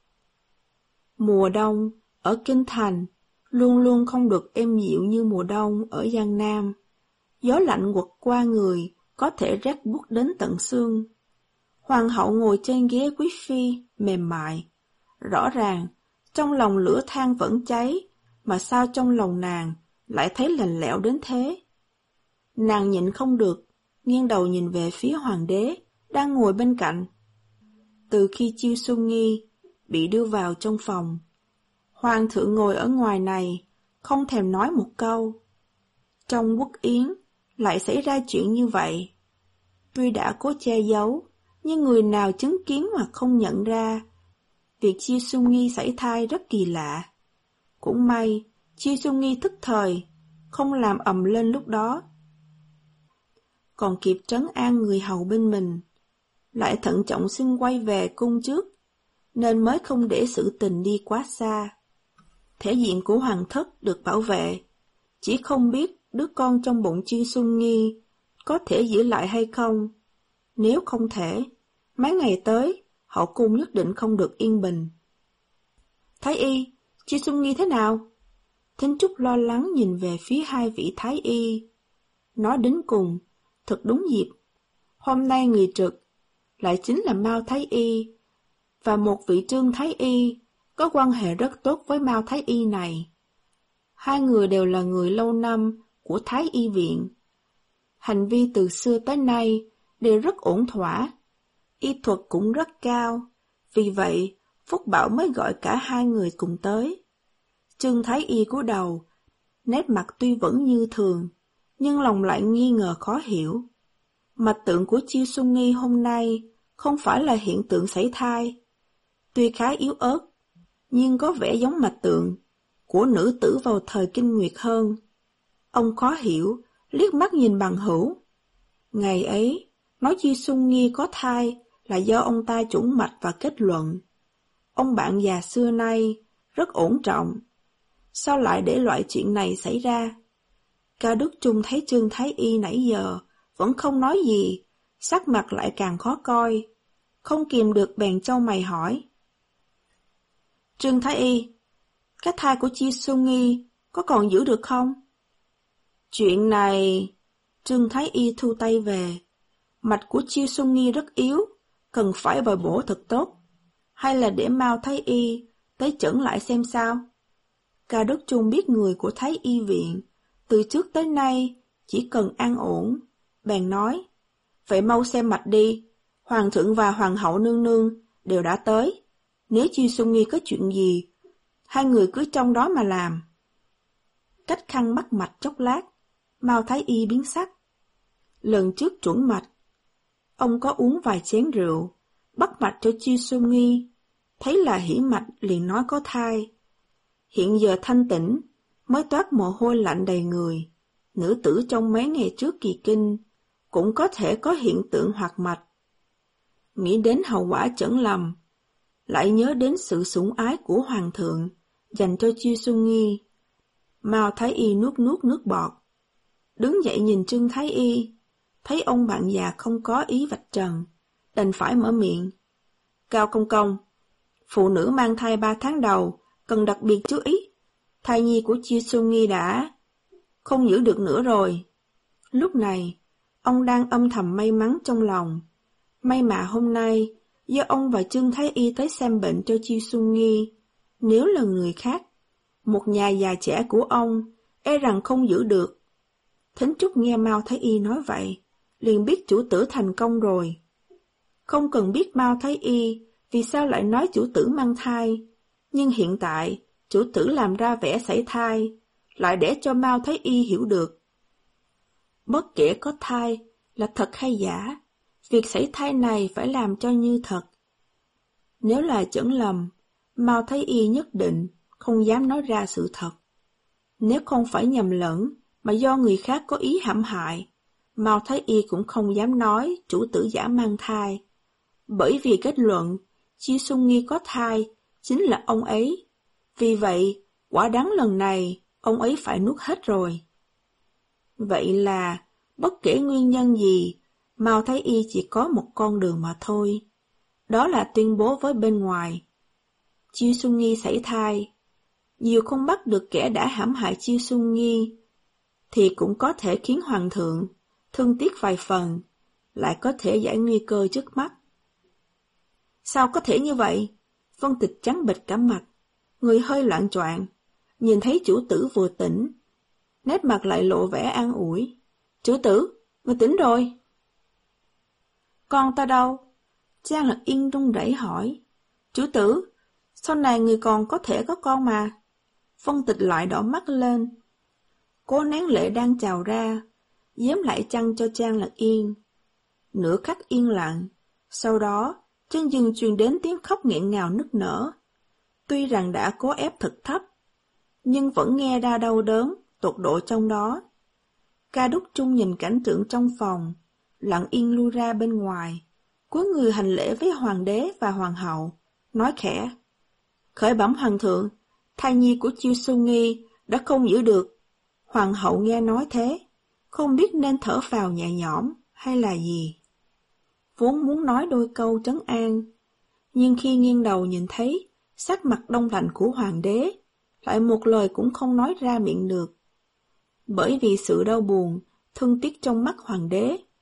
Mùa đông, ở Kinh Thành, luôn luôn không được êm dịu như mùa đông ở Giang Nam. Gió lạnh quật qua người, có thể rét buốt đến tận xương. Hoàng hậu ngồi trên ghế quý phi, mềm mại. Rõ ràng, trong lòng lửa than vẫn cháy, mà sao trong lòng nàng lại thấy lạnh lẽo đến thế? Nàng nhịn không được, nghiêng đầu nhìn về phía hoàng đế, đang ngồi bên cạnh. Từ khi Chiêu Su Nghi bị đưa vào trong phòng, hoàng thượng ngồi ở ngoài này, không thèm nói một câu. Trong Quốc Yến, lại xảy ra chuyện như vậy. Tuy đã cố che giấu, nhưng người nào chứng kiến mà không nhận ra. Việc Chiêu Su Nghi sảy thai rất kỳ lạ. Cũng may, Chiêu Su Nghi thức thời, không làm ầm lên lúc đó. Còn kịp trấn an người hầu bên mình, lại thận trọng xin quay về cung trước, nên mới không để sự tình đi quá xa. Thể diện của hoàng thất được bảo vệ, chỉ không biết đứa con trong bụng Chiêu Su Nghi có thể giữ lại hay không. Nếu không thể, mấy ngày tới, hậu cung nhất định không được yên bình. Thái y, Chiêu Su Nghi thế nào? Thính Trúc lo lắng nhìn về phía hai vị thái y. Nói đến cùng, thật đúng dịp. Hôm nay người trực lại chính là Mao Thái Y, và một vị Trương Thái Y có quan hệ rất tốt với Mao Thái Y này. Hai người đều là người lâu năm của Thái Y viện. Hành vi từ xưa tới nay đều rất ổn thỏa, y thuật cũng rất cao, vì vậy Phúc Bảo mới gọi cả hai người cùng tới. Trương Thái Y cúi đầu, nét mặt tuy vẫn như thường, nhưng lòng lại nghi ngờ khó hiểu. Mạch tượng của Chiêu Xuân Nghi hôm nay không phải là hiện tượng sảy thai. Tuy khá yếu ớt, nhưng có vẻ giống mạch tượng của nữ tử vào thời kinh nguyệt hơn. Ông khó hiểu, liếc mắt nhìn bằng hữu. Ngày ấy, nói Chiêu Xuân Nghi có thai là do ông ta chuẩn mạch và kết luận. Ông bạn già xưa nay rất ổn trọng. Sao lại để loại chuyện này xảy ra? Cao Đức Trung thấy Trương Thái Y nãy giờ vẫn không nói gì, sắc mặt lại càng khó coi. Không kìm được bèn chau mày hỏi. Trương Thái Y, cái thai của Chiêu Xuân Nghi có còn giữ được không? Chuyện này... Trương Thái Y thu tay về. Mạch của Chiêu Xuân Nghi rất yếu, cần phải bồi bổ thật tốt. Hay là để Mao Thái Y tới chẩn lại xem sao? Cao Đức Trung biết người của Thái Y viện, từ trước tới nay chỉ cần an ổn, bèn nói. Vậy mau xem mạch đi, Hoàng thượng và Hoàng hậu nương nương đều đã tới. Nếu Chiêu Xuân Nghi có chuyện gì, hai người cứ trong đó mà làm. Cách khăn bắt mạch chốc lát, Mao Thái Y biến sắc. Lần trước chuẩn mạch, ông có uống vài chén rượu, bắt mạch cho Chiêu Xuân Nghi, thấy là hỉ mạch liền nói có thai. Hiện giờ thanh tĩnh, mới toát mồ hôi lạnh đầy người. Nữ tử trong mấy ngày trước kỳ kinh, cũng có thể có hiện tượng hoạt mạch. Nghĩ đến hậu quả chẩn lầm, lại nhớ đến sự sủng ái của Hoàng thượng dành cho Chiêu Xuân Nghi. Mao Thái Y nuốt nuốt nước bọt, đứng dậy nhìn Trương Thái Y, thấy ông bạn già không có ý vạch trần, đành phải mở miệng. Cao công công, phụ nữ mang thai ba tháng đầu cần đặc biệt chú ý. Thai nhi của Chiêu Xuân Nghi đã không giữ được nữa rồi. Lúc này, ông đang âm thầm may mắn trong lòng. May mà hôm nay, do ông và Trương Thái Y tới xem bệnh cho Chiêu Xuân Nghi, nếu là người khác, một nhà già trẻ của ông, e rằng không giữ được. Thính Trúc nghe Mao Thái Y nói vậy, liền biết chủ tử thành công rồi. Không cần biết Mao Thái Y vì sao lại nói chủ tử mang thai, nhưng hiện tại chủ tử làm ra vẻ sảy thai, lại để cho Mao Thái Y hiểu được. Bất kể có thai là thật hay giả, việc sảy thai này phải làm cho như thật. Nếu là chẩn lầm, Mao Thái Y nhất định không dám nói ra sự thật. Nếu không phải nhầm lẫn, mà do người khác có ý hãm hại, Mao Thái Y cũng không dám nói chủ tử giả mang thai. Bởi vì kết luận, Chiêu Xuân Nghi có thai, chính là ông ấy. Vì vậy, quả đắng lần này, ông ấy phải nuốt hết rồi. Vậy là, bất kể nguyên nhân gì, Mao Thái Y chỉ có một con đường mà thôi. Đó là tuyên bố với bên ngoài. Chiêu Xuân Nghi sảy thai. Dù không bắt được kẻ đã hãm hại Chiêu Xuân Nghi, thì cũng có thể khiến Hoàng thượng thương tiếc vài phần, lại có thể giải nguy cơ trước mắt. Sao có thể như vậy? Vân Tịch trắng bệch cả mặt, người hơi loạn choạng, nhìn thấy chủ tử vừa tỉnh, nét mặt lại lộ vẻ an ủi. Chủ tử, người tỉnh rồi. Con ta đâu? Trang Lạc Yên run rẩy hỏi. Chủ tử, sau này người còn có thể có con mà. Vân Tịch lại đỏ mắt lên, cố nén lệ đang trào ra, giếm lại chăn cho Trang Lạc Yên. Nửa khắc yên lặng, sau đó trên giường truyền đến tiếng khóc nghẹn ngào nức nở. Tuy rằng đã cố ép thật thấp, nhưng vẫn nghe ra đau đớn tột độ trong đó. Ca Đúc Trung nhìn cảnh tượng trong phòng, lặng yên lui ra bên ngoài, cúi người hành lễ với hoàng đế và hoàng hậu, nói khẽ. Khởi bẩm hoàng thượng, thai nhi của Chiêu Xuân Nghi đã không giữ được. Hoàng hậu nghe nói thế, không biết nên thở phào nhẹ nhõm hay là gì. Vốn muốn nói đôi câu trấn an, nhưng khi nghiêng đầu nhìn thấy sắc mặt đông lạnh của hoàng đế, lại một lời cũng không nói ra miệng được. Bởi vì sự đau buồn, thương tiếc trong mắt hoàng đế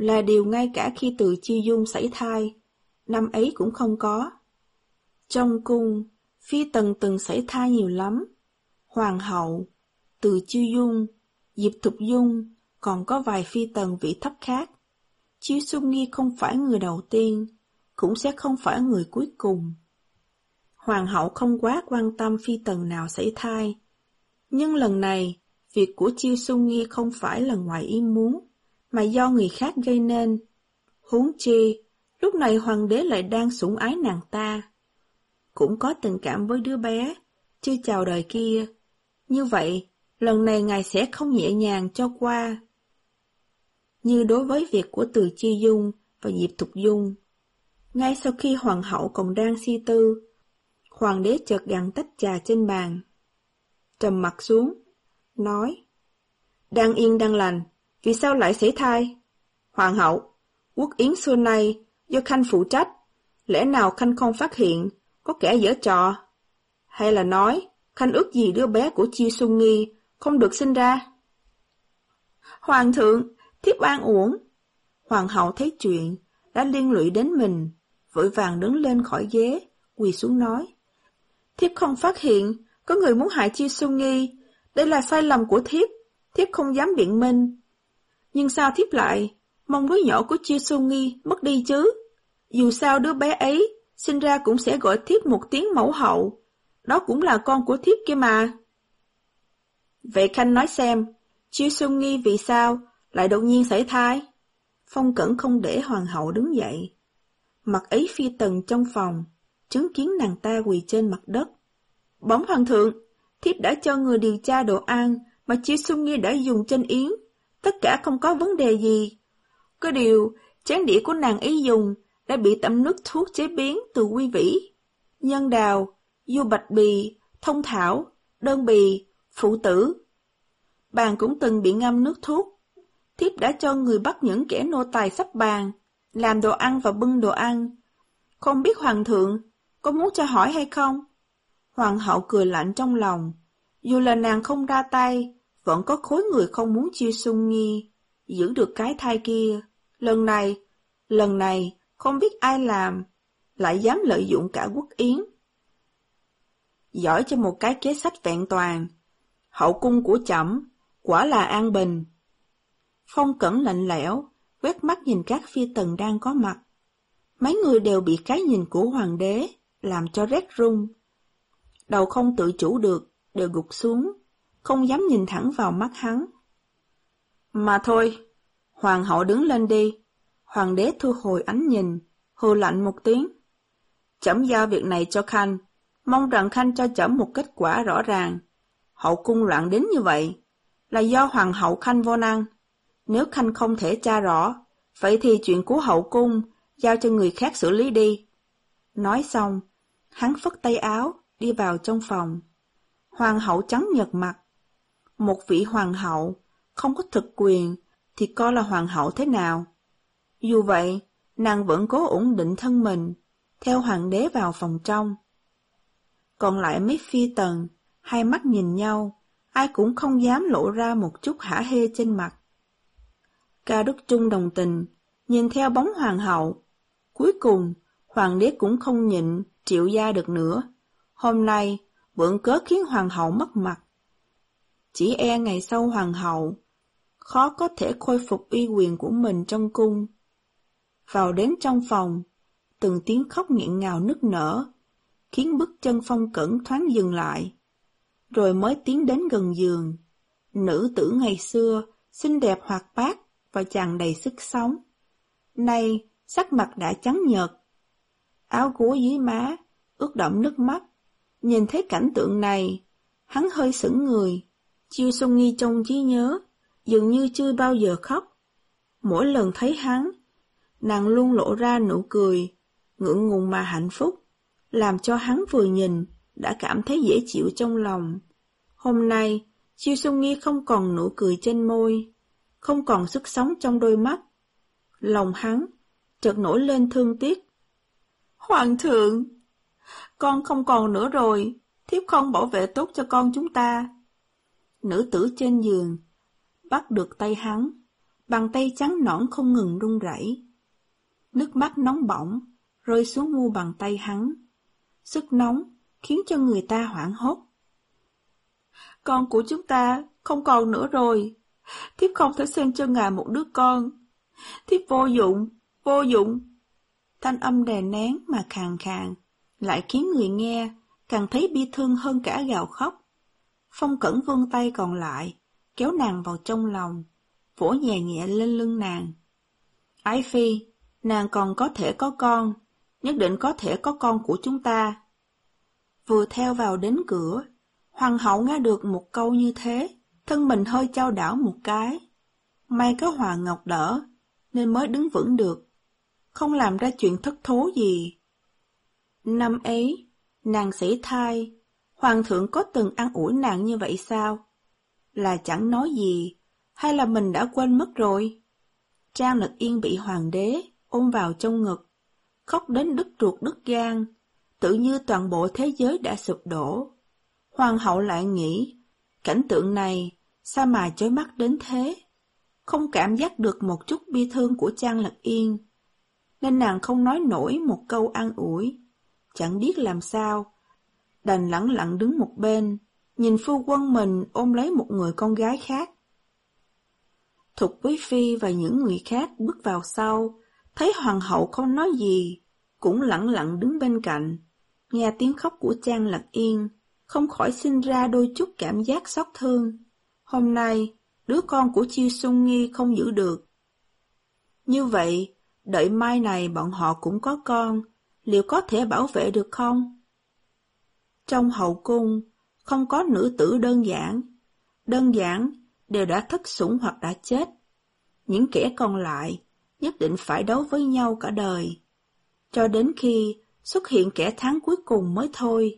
là điều ngay cả khi Từ Chiêu Dung sảy thai, năm ấy cũng không có. Trong cung, phi tần từng sảy thai nhiều lắm. Hoàng hậu, Từ Chiêu Dung, Diệp Thục Dung, còn có vài phi tần vị thấp khác. Chiêu Xuân Nghi không phải người đầu tiên, cũng sẽ không phải người cuối cùng. Hoàng hậu không quá quan tâm phi tần nào sảy thai. Nhưng lần này, việc của Chiêu Xuân Nghi không phải là ngoài ý muốn, mà do người khác gây nên. Huống chi, lúc này hoàng đế lại đang sủng ái nàng ta. Cũng có tình cảm với đứa bé, chưa chào đời kia. Như vậy, lần này ngài sẽ không nhẹ nhàng cho qua. Như đối với việc của Từ Chiêu Dung và Diệp Thục Dung. Ngay sau khi hoàng hậu còn đang suy tư, hoàng đế chợt gặn tách trà trên bàn. Trầm mặt xuống, nói: Đang yên đang lành, vì sao lại sảy thai? Hoàng hậu, quốc yến xưa nay do Khanh phụ trách, lẽ nào Khanh không phát hiện có kẻ giở trò? Hay là nói Khanh ước gì đứa bé của Chiêu Xuân Nghi không được sinh ra? Hoàng thượng, thiếp oan uổng. Hoàng hậu thấy chuyện đã liên lụy đến mình, vội vàng đứng lên khỏi ghế, quỳ xuống nói: Thiếp không phát hiện có người muốn hại Chiêu Xuân Nghi, đây là sai lầm của thiếp, thiếp không dám biện minh. Nhưng sao thiếp lại mong đứa nhỏ của Chiêu Xuân Nghi mất đi chứ? Dù sao đứa bé ấy sinh ra cũng sẽ gọi thiếp một tiếng mẫu hậu, đó cũng là con của thiếp kia mà. Vậy Khanh nói xem, Chiêu Xuân Nghi vì sao lại đột nhiên sảy thai? Phong Cẩn không để hoàng hậu đứng dậy. Mặt ấy phi tần trong phòng, chứng kiến nàng ta quỳ trên mặt đất. Bẩm hoàng thượng, thiếp đã cho người điều tra đồ ăn mà Chiêu Xuân Nghi đã dùng trên yến, tất cả không có vấn đề gì. Có điều, chén đĩa của nàng ấy dùng đã bị tẩm nước thuốc chế biến từ quy vĩ, nhân đào, du bạch bì, thông thảo, đơn bì, phụ tử. Bàn cũng từng bị ngâm nước thuốc. Thiếp đã cho người bắt những kẻ nô tài sắp bàn, làm đồ ăn và bưng đồ ăn. Không biết hoàng thượng có muốn cho hỏi hay không? Hoàng hậu cười lạnh trong lòng. Dù là nàng không ra tay, vẫn có khối người không muốn Chiêu Xuân Nghi giữ được cái thai kia. Lần này, lần này không biết ai làm, lại dám lợi dụng cả quốc yến. Giỏi cho một cái kế sách vẹn toàn. Hậu cung của trẫm quả là an bình. Phong Cẩn lạnh lẽo, quét mắt nhìn các phi tần đang có mặt. Mấy người đều bị cái nhìn của hoàng đế làm cho rét run. Đầu không tự chủ được, đều gục xuống, không dám nhìn thẳng vào mắt hắn. Mà thôi, hoàng hậu đứng lên đi. Hoàng đế thu hồi ánh nhìn, hừ lạnh một tiếng. Trẫm giao việc này cho Khanh, mong rằng Khanh cho trẫm một kết quả rõ ràng. Hậu cung loạn đến như vậy, là do hoàng hậu Khanh vô năng. Nếu Khanh không thể tra rõ, vậy thì chuyện của hậu cung giao cho người khác xử lý đi. Nói xong, hắn phất tay áo, đi vào trong phòng. Hoàng hậu trắng nhợt mặt. Một vị hoàng hậu, không có thực quyền, thì coi là hoàng hậu thế nào? Dù vậy, nàng vẫn cố ổn định thân mình, theo hoàng đế vào phòng trong. Còn lại mấy phi tần, hai mắt nhìn nhau, ai cũng không dám lộ ra một chút hả hê trên mặt. Ca Đức Trung đồng tình, nhìn theo bóng hoàng hậu. Cuối cùng, hoàng đế cũng không nhịn, triệu gia được nữa. Hôm nay, mượn cớ khiến hoàng hậu mất mặt. Chỉ e ngày sau hoàng hậu, khó có thể khôi phục uy quyền của mình trong cung. Vào đến trong phòng, từng tiếng khóc nghẹn ngào nức nở, khiến bước chân Phong Cẩn thoáng dừng lại. Rồi mới tiến đến gần giường. Nữ tử ngày xưa, xinh đẹp hoạt bát và tràn đầy sức sống. Nay, sắc mặt đã trắng nhợt. Áo gối dưới má, ướt đẫm nước mắt. Nhìn thấy cảnh tượng này, hắn hơi sững người. Chiêu Xuân Nghi trong trí nhớ, dường như chưa bao giờ khóc. Mỗi lần thấy hắn, nàng luôn lộ ra nụ cười, ngượng ngùng mà hạnh phúc, làm cho hắn vừa nhìn, đã cảm thấy dễ chịu trong lòng. Hôm nay, Chiêu Xuân Nghi không còn nụ cười trên môi, không còn sức sống trong đôi mắt. Lòng hắn chợt nổi lên thương tiếc. Hoàng thượng, con không còn nữa rồi, thiếp không bảo vệ tốt cho con chúng ta. Nữ tử trên giường bắt được tay hắn, Bàn tay trắng nõn không ngừng run rẩy. Nước mắt nóng bỏng rơi xuống mu bàn tay hắn. Sức nóng khiến cho người ta hoảng hốt. Con của chúng ta không còn nữa rồi. Thiếp không thể sinh cho ngài một đứa con. Thiếp vô dụng, vô dụng. Thanh âm đè nén mà khàn khàn, lại khiến người nghe càng thấy bi thương hơn cả gào khóc. Phong Cẩn vươn tay còn lại, kéo nàng vào trong lòng, vỗ nhẹ nhẹ lên lưng nàng. Ái phi, nàng còn có thể có con, nhất định có thể có con của chúng ta. Vừa theo vào đến cửa, hoàng hậu nghe được một câu như thế, thân mình hơi chao đảo một cái. May có Hoàng Ngọc đỡ, nên mới đứng vững được, không làm ra chuyện thất thố gì. Năm ấy, nàng sảy thai, hoàng thượng có từng an ủi nàng như vậy sao? Là chẳng nói gì, hay là mình đã quên mất rồi? Trang Lực Yên bị hoàng đế ôm vào trong ngực, khóc đến đứt ruột đứt gan, tự như toàn bộ thế giới đã sụp đổ. Hoàng hậu lại nghĩ, cảnh tượng này sao mà chói mắt đến thế? Không cảm giác được một chút bi thương của Trang Lực Yên, nên nàng không nói nổi một câu an ủi, chẳng biết làm sao, đành lẳng lặng đứng một bên, nhìn phu quân mình ôm lấy một người con gái khác. Thục Quý Phi và những người khác bước vào sau, thấy hoàng hậu không nói gì, cũng lẳng lặng đứng bên cạnh, nghe tiếng khóc của Trang Lực Yên, không khỏi sinh ra đôi chút cảm giác xót thương. Hôm nay, đứa con của Chiêu Xuân Nghi không giữ được. Như vậy, đợi mai này bọn họ cũng có con, liệu có thể bảo vệ được không? Trong hậu cung, không có nữ tử đơn giản. Đơn giản đều đã thất sủng hoặc đã chết. Những kẻ còn lại nhất định phải đấu với nhau cả đời, cho đến khi xuất hiện kẻ thắng cuối cùng mới thôi.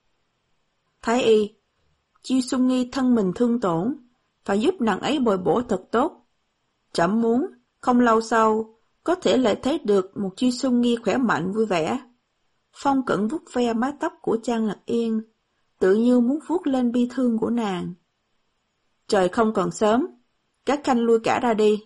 Thái y, Chiêu Xuân Nghi thân mình thương tổn, phải giúp nàng ấy bồi bổ thật tốt. Trẫm muốn, không lâu sau, có thể lại thấy được một Chiêu Xuân Nghi khỏe mạnh vui vẻ. Phong Cẩn vuốt ve mái tóc của Trang Lực Yên, tự như muốn vuốt lên bi thương của nàng. Trời không còn sớm, các khanh lui cả ra đi.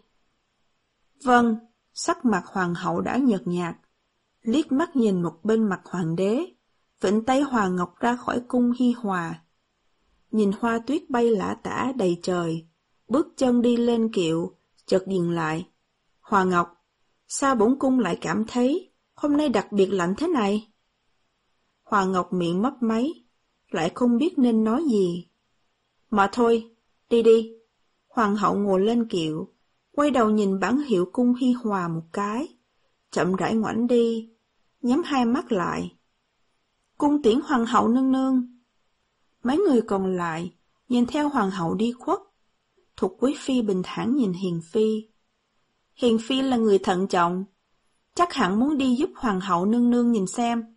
Vâng, sắc mặt hoàng hậu đã nhợt nhạt, liếc mắt nhìn một bên mặt hoàng đế, vịnh tay Hoàng Ngọc ra khỏi cung hi hòa. Nhìn hoa tuyết bay lả tả đầy trời, bước chân đi lên kiệu, chợt dừng lại. Hoàng Ngọc, sao bổn cung lại cảm thấy hôm nay đặc biệt lạnh thế này? Hoàng Ngọc miệng mấp máy, lại không biết nên nói gì. Mà thôi, đi đi. Hoàng hậu ngồi lên kiệu, quay đầu nhìn bản hiệu cung hi hòa một cái, chậm rãi ngoảnh đi, nhắm hai mắt lại. Cung tiễn hoàng hậu nương nương. Mấy người còn lại nhìn theo hoàng hậu đi khuất. Thục Quý Phi bình thản nhìn Hiền Phi. Hiền Phi là người thận trọng, chắc hẳn muốn đi giúp hoàng hậu nương nương nhìn xem.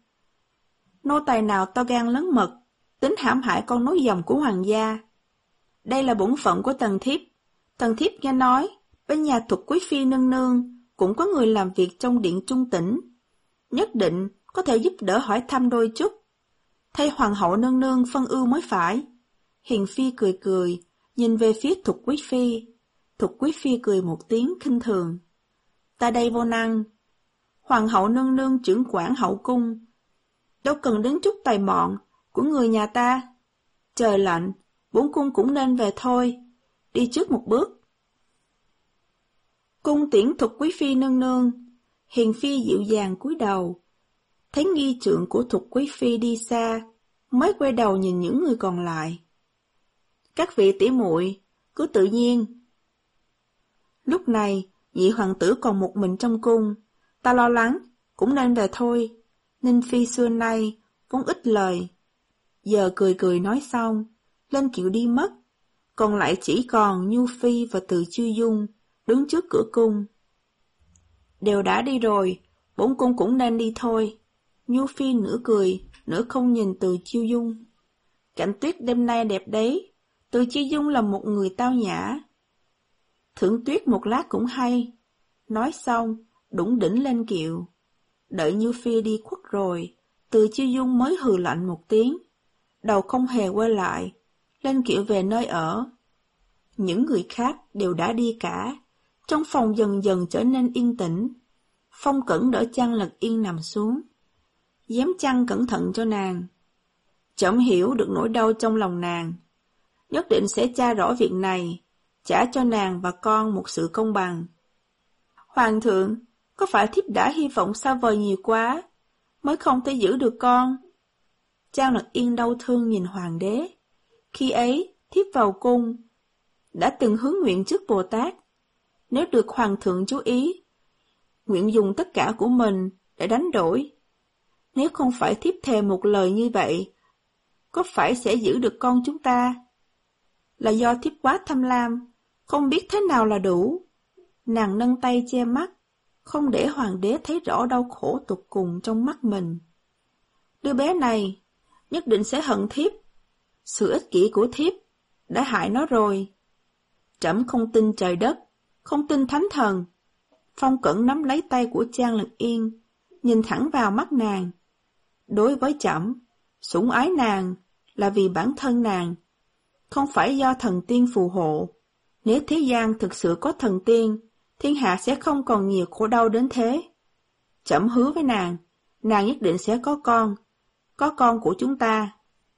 Nô tài nào to gan lớn mật, tính hãm hại con nối dòng của hoàng gia. Đây là bổn phận của tần thiếp. Tần thiếp nghe nói, bên nhà Thục Quý Phi nương nương cũng có người làm việc trong điện Trung Tĩnh. Nhất định có thể giúp đỡ hỏi thăm đôi chút. Thay hoàng hậu nương nương phân ưu mới phải. Hiền Phi cười cười, nhìn về phía Thục Quý Phi. Thục Quý Phi cười một tiếng khinh thường. Ta đây vô năng. Hoàng hậu nương nương trưởng quản hậu cung, đâu cần đến chút tài mọn của người nhà ta. Trời lạnh, bổn cung cũng nên về thôi, đi trước một bước. Cung tiễn Thục Quý Phi nương nương. Hiền Phi dịu dàng cúi đầu, thấy nghi trượng của Thục Quý Phi đi xa, mới quay đầu nhìn những người còn lại. Các vị tỷ muội cứ tự nhiên. Lúc này, nhị hoàng tử còn một mình trong cung, ta lo lắng, cũng nên về thôi. Ninh Phi xưa nay vốn ít lời, giờ cười cười nói xong, lên kiệu đi mất, còn lại chỉ còn Nhu Phi và Từ Chiêu Dung đứng trước cửa cung. Đều đã đi rồi, bổn cung cũng nên đi thôi. Nhu Phi nửa cười, nửa không nhìn Từ Chiêu Dung. Cảnh tuyết đêm nay đẹp đấy, Từ Chiêu Dung là một người tao nhã. Thưởng tuyết một lát cũng hay. Nói xong, đủng đỉnh lên kiệu. Đợi Nhu Phi đi khuất rồi, Từ Chiêu Dung mới hừ lạnh một tiếng, đầu không hề quay lại, lên kiệu về nơi ở. Những người khác đều đã đi cả, Trong phòng dần dần trở nên yên tĩnh. Phong Cẩn đỡ Trang Lật Yên nằm xuống, dám chăn cẩn thận cho nàng. Trẫm hiểu được nỗi đau trong lòng nàng, nhất định sẽ tra rõ việc này, trả cho nàng và con một sự công bằng. Hoàng thượng, có phải thiếp đã hy vọng xa vời nhiều quá, mới không thể giữ được con? Trang Lật Yên đau thương nhìn hoàng đế. Khi ấy, thiếp vào cung, đã từng hướng nguyện trước Bồ Tát. Nếu được hoàng thượng chú ý, nguyện dùng tất cả của mình để đánh đổi. Nếu không phải thiếp thề một lời như vậy, có phải sẽ giữ được con chúng ta? Là do thiếp quá tham lam, không biết thế nào là đủ. Nàng nâng tay che mắt, không để hoàng đế thấy rõ đau khổ tột cùng trong mắt mình. Đứa bé này nhất định sẽ hận thiếp. Sự ích kỷ của thiếp đã hại nó rồi. Trẫm không tin trời đất, không tin thánh thần. Phong Cẩn nắm lấy tay của Trang Lật Yên, nhìn thẳng vào mắt nàng. Đối với trẫm, sủng ái nàng là vì bản thân nàng, không phải do thần tiên phù hộ. Nếu thế gian thực sự có thần tiên, thiên hạ sẽ không còn nhiều khổ đau đến thế. Trẫm hứa với nàng, nàng nhất định sẽ có con, có con của chúng ta.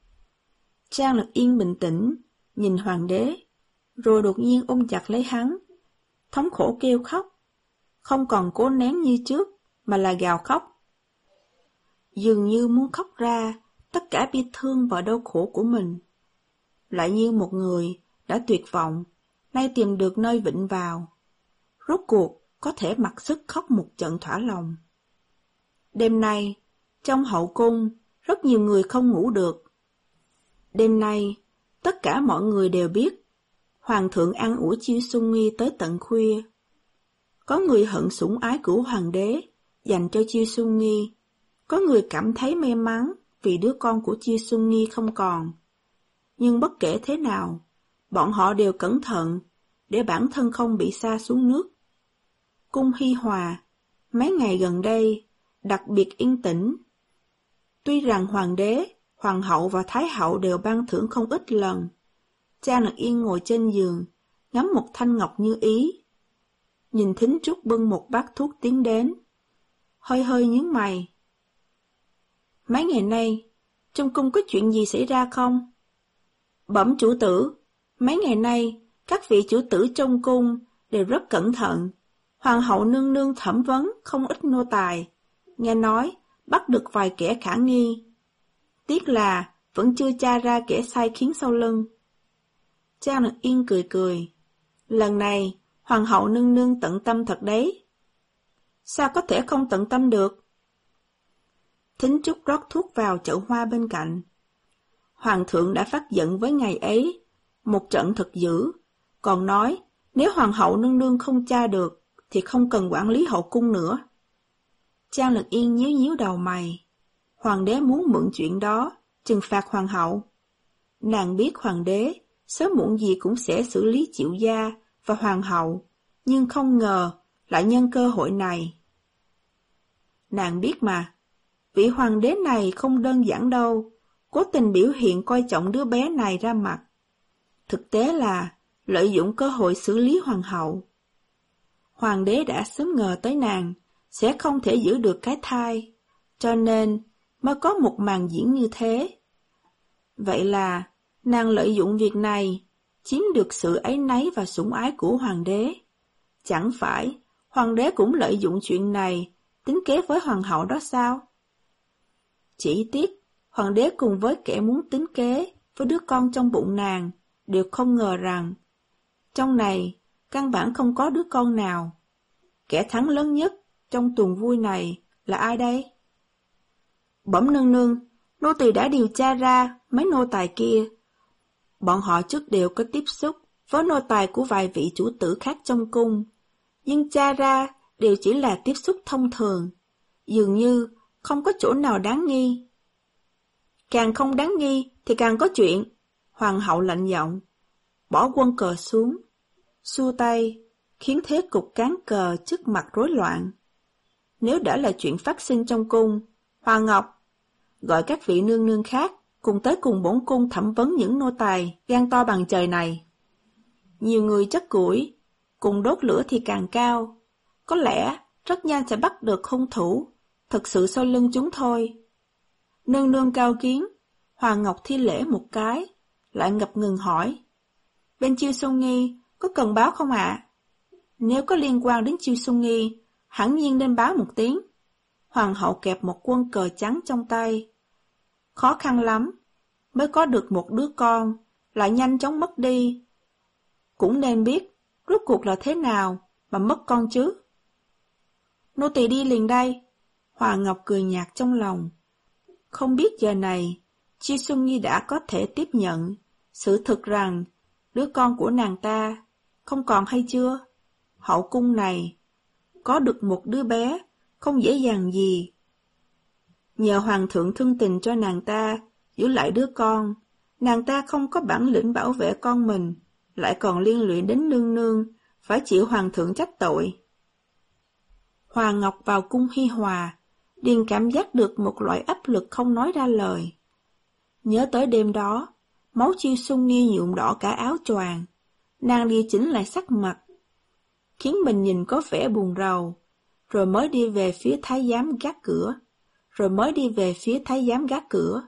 Trang Lật Yên bình tĩnh, nhìn hoàng đế, rồi đột nhiên ôm chặt lấy hắn, thống khổ kêu khóc, không còn cố nén như trước, mà là gào khóc. Dường như muốn khóc ra tất cả bi thương và đau khổ của mình. Lại như một người đã tuyệt vọng, nay tìm được nơi vịnh vào. Rốt cuộc có thể mặc sức khóc một trận thỏa lòng. Đêm nay, trong hậu cung, rất nhiều người không ngủ được. Đêm nay, tất cả mọi người đều biết, hoàng thượng ăn ủi Chiêu Xuân Nghi tới tận khuya. Có người hận sủng ái của hoàng đế dành cho Chiêu Xuân Nghi, có người cảm thấy may mắn vì đứa con của Chiêu Xuân Nghi không còn. Nhưng bất kể thế nào, bọn họ đều cẩn thận để bản thân không bị sa xuống nước. Cung Hi Hòa, mấy ngày gần đây, đặc biệt yên tĩnh. Tuy rằng hoàng đế, hoàng hậu và thái hậu đều ban thưởng không ít lần, Trang Lật Yên ngồi trên giường, ngắm một thanh ngọc như ý. Nhìn Thính Trúc bưng một bát thuốc tiến đến, hơi hơi nhướng mày. Mấy ngày nay, trong cung có chuyện gì xảy ra không? Bẩm chủ tử, mấy ngày nay, các vị chủ tử trong cung đều rất cẩn thận. Hoàng hậu nương nương thẩm vấn không ít nô tài, nghe nói bắt được vài kẻ khả nghi. Tiếc là vẫn chưa tra ra kẻ sai khiến sau lưng. Trang Lật Yên cười cười. Lần này, hoàng hậu nương nương tận tâm thật đấy. Sao có thể không tận tâm được? Thính Trúc rót thuốc vào chậu hoa bên cạnh. Hoàng thượng đã phát giận với ngày ấy, một trận thật dữ, còn nói nếu hoàng hậu nương nương không tra được thì không cần quản lý hậu cung nữa. Trang Lật Yên nhíu nhíu đầu mày. Hoàng đế muốn mượn chuyện đó trừng phạt hoàng hậu. Nàng biết hoàng đế sớm muộn gì cũng sẽ xử lý Triệu gia và hoàng hậu, nhưng không ngờ lại nhân cơ hội này. Nàng biết mà, vị hoàng đế này không đơn giản đâu, cố tình biểu hiện coi trọng đứa bé này ra mặt. Thực tế là lợi dụng cơ hội xử lý hoàng hậu. Hoàng đế đã sớm ngờ tới nàng sẽ không thể giữ được cái thai, cho nên mới có một màn diễn như thế. Vậy là nàng lợi dụng việc này, chiếm được sự áy náy và sủng ái của hoàng đế. Chẳng phải hoàng đế cũng lợi dụng chuyện này tính kế với hoàng hậu đó sao? Chỉ tiếc, hoàng đế cùng với kẻ muốn tính kế với đứa con trong bụng nàng đều không ngờ rằng trong này căn bản không có đứa con nào. Kẻ thắng lớn nhất trong tuần vui này là ai đây? Bẩm nương nương, nô tỳ đã điều tra ra mấy nô tài kia. Bọn họ trước đều có tiếp xúc với nô tài của vài vị chủ tử khác trong cung, nhưng tra ra đều chỉ là tiếp xúc thông thường, dường như không có chỗ nào đáng nghi. Càng không đáng nghi thì càng có chuyện. Hoàng hậu lạnh giọng, bỏ quân cờ xuống, xua tay, khiến thế cục cán cờ trước mặt rối loạn. Nếu đã là chuyện phát sinh trong cung, Hoàng Ngọc, gọi các vị nương nương khác cùng tới cùng bổn cung thẩm vấn những nô tài gan to bằng trời này. Nhiều người chất củi, cùng đốt lửa thì càng cao. Có lẽ rất nhanh sẽ bắt được hung thủ, thực sự sau lưng chúng thôi. Nương nương cao kiến, Hoàng Ngọc thi lễ một cái, lại ngập ngừng hỏi. Bên Chiêu Xuân Nghi có cần báo không ạ? Nếu có liên quan đến Chiêu Xuân Nghi, hẳn nhiên nên báo một tiếng. Hoàng hậu kẹp một quân cờ trắng trong tay. Khó khăn lắm, mới có được một đứa con, lại nhanh chóng mất đi. Cũng nên biết, rốt cuộc là thế nào mà mất con chứ. Nô tỳ đi liền đây. Hoàng Ngọc cười nhạt trong lòng. Không biết giờ này, Chiêu Xuân Nghi đã có thể tiếp nhận sự thực rằng đứa con của nàng ta không còn hay chưa? Hậu cung này, có được một đứa bé không dễ dàng gì. Nhờ hoàng thượng thương tình cho nàng ta giữ lại đứa con, nàng ta không có bản lĩnh bảo vệ con mình, lại còn liên lụy đến nương nương, phải chịu hoàng thượng trách tội. Hoàng Ngọc vào cung hi hòa, liền cảm giác được một loại áp lực không nói ra lời. Nhớ tới đêm đó, máu Chiêu Xuân Nghi nhuộm đỏ cả áo choàng, nàng điều chỉnh lại sắc mặt, khiến mình nhìn có vẻ buồn rầu, rồi mới đi về phía thái giám gác cửa, rồi mới đi về phía thái giám gác cửa.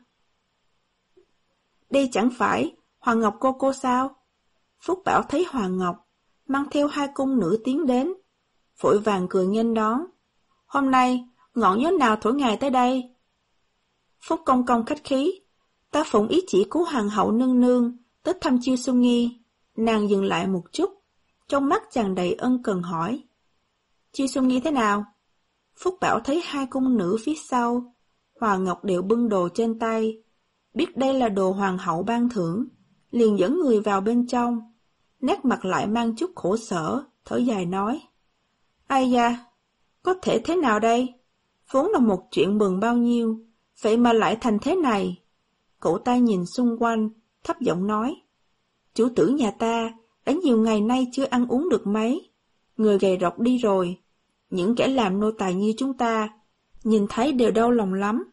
Đây chẳng phải Hoàng Ngọc cô cô sao? Phúc Bảo thấy Hoàng Ngọc mang theo hai cung nữ tiến đến, vội vàng cười nghênh đón. Hôm nay ngọn gió nào thổi ngài tới đây? Phúc công công khách khí, ta phụng ý chỉ của hoàng hậu nương nương tới thăm Chiêu Xuân Nghi. Nàng dừng lại một chút, trong mắt tràn đầy ân cần hỏi. Chiêu Xuân Nghi thế nào? Phúc Bảo thấy hai cung nữ phía sau, Hoàng Ngọc đều bưng đồ trên tay, biết đây là đồ hoàng hậu ban thưởng, liền dẫn người vào bên trong, nét mặt lại mang chút khổ sở, thở dài nói. Ai da, có thể thế nào đây? Vốn là một chuyện mừng bao nhiêu, vậy mà lại thành thế này. Cậu ta nhìn xung quanh, thấp giọng nói. Chủ tử nhà ta đã nhiều ngày nay chưa ăn uống được mấy, người gầy rộc đi rồi. Những kẻ làm nô tài như chúng ta, nhìn thấy đều đau lòng lắm.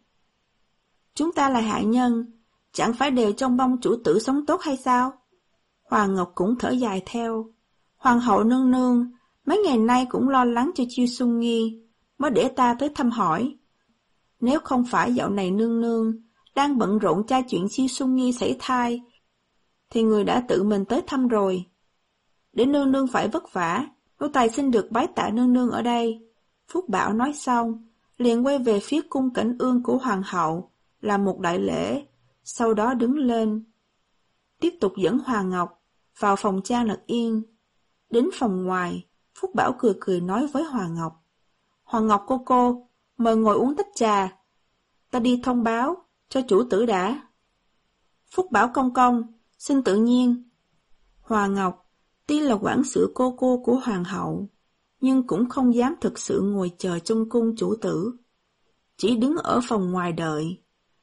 Chúng ta là hạ nhân, chẳng phải đều trông mong chủ tử sống tốt hay sao? Hoàng Ngọc cũng thở dài theo. Hoàng hậu nương nương, mấy ngày nay cũng lo lắng cho Chiêu Xuân Nghi, mới để ta tới thăm hỏi. Nếu không phải dạo này nương nương đang bận rộn tra chuyện Chiêu Xuân Nghi sảy thai, thì người đã tự mình tới thăm rồi. Để nương nương phải vất vả, nô tài xin được bái tạ nương nương ở đây. Phúc Bảo nói xong, liền quay về phía cung cảnh ương của hoàng hậu, làm một đại lễ, sau đó đứng lên. Tiếp tục dẫn Hoàng Ngọc vào phòng Trang Lật Yên. Đến phòng ngoài, Phúc Bảo cười cười nói với Hoàng Ngọc. Hoàng Ngọc cô cô, mời ngồi uống tách trà. Ta đi thông báo cho chủ tử đã. Phúc Bảo công công, xin tự nhiên. Hoàng Ngọc, tuy là quản sự cô cô của Hoàng hậu, nhưng cũng không dám thực sự ngồi chờ trong cung chủ tử, chỉ đứng ở phòng ngoài đợi.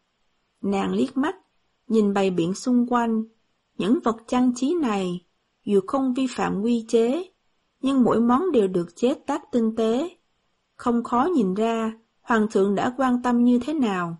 Nàng liếc mắt, nhìn bày biện xung quanh, những vật trang trí này, dù không vi phạm quy chế, nhưng mỗi món đều được chế tác tinh tế, không khó nhìn ra Hoàng thượng đã quan tâm như thế nào.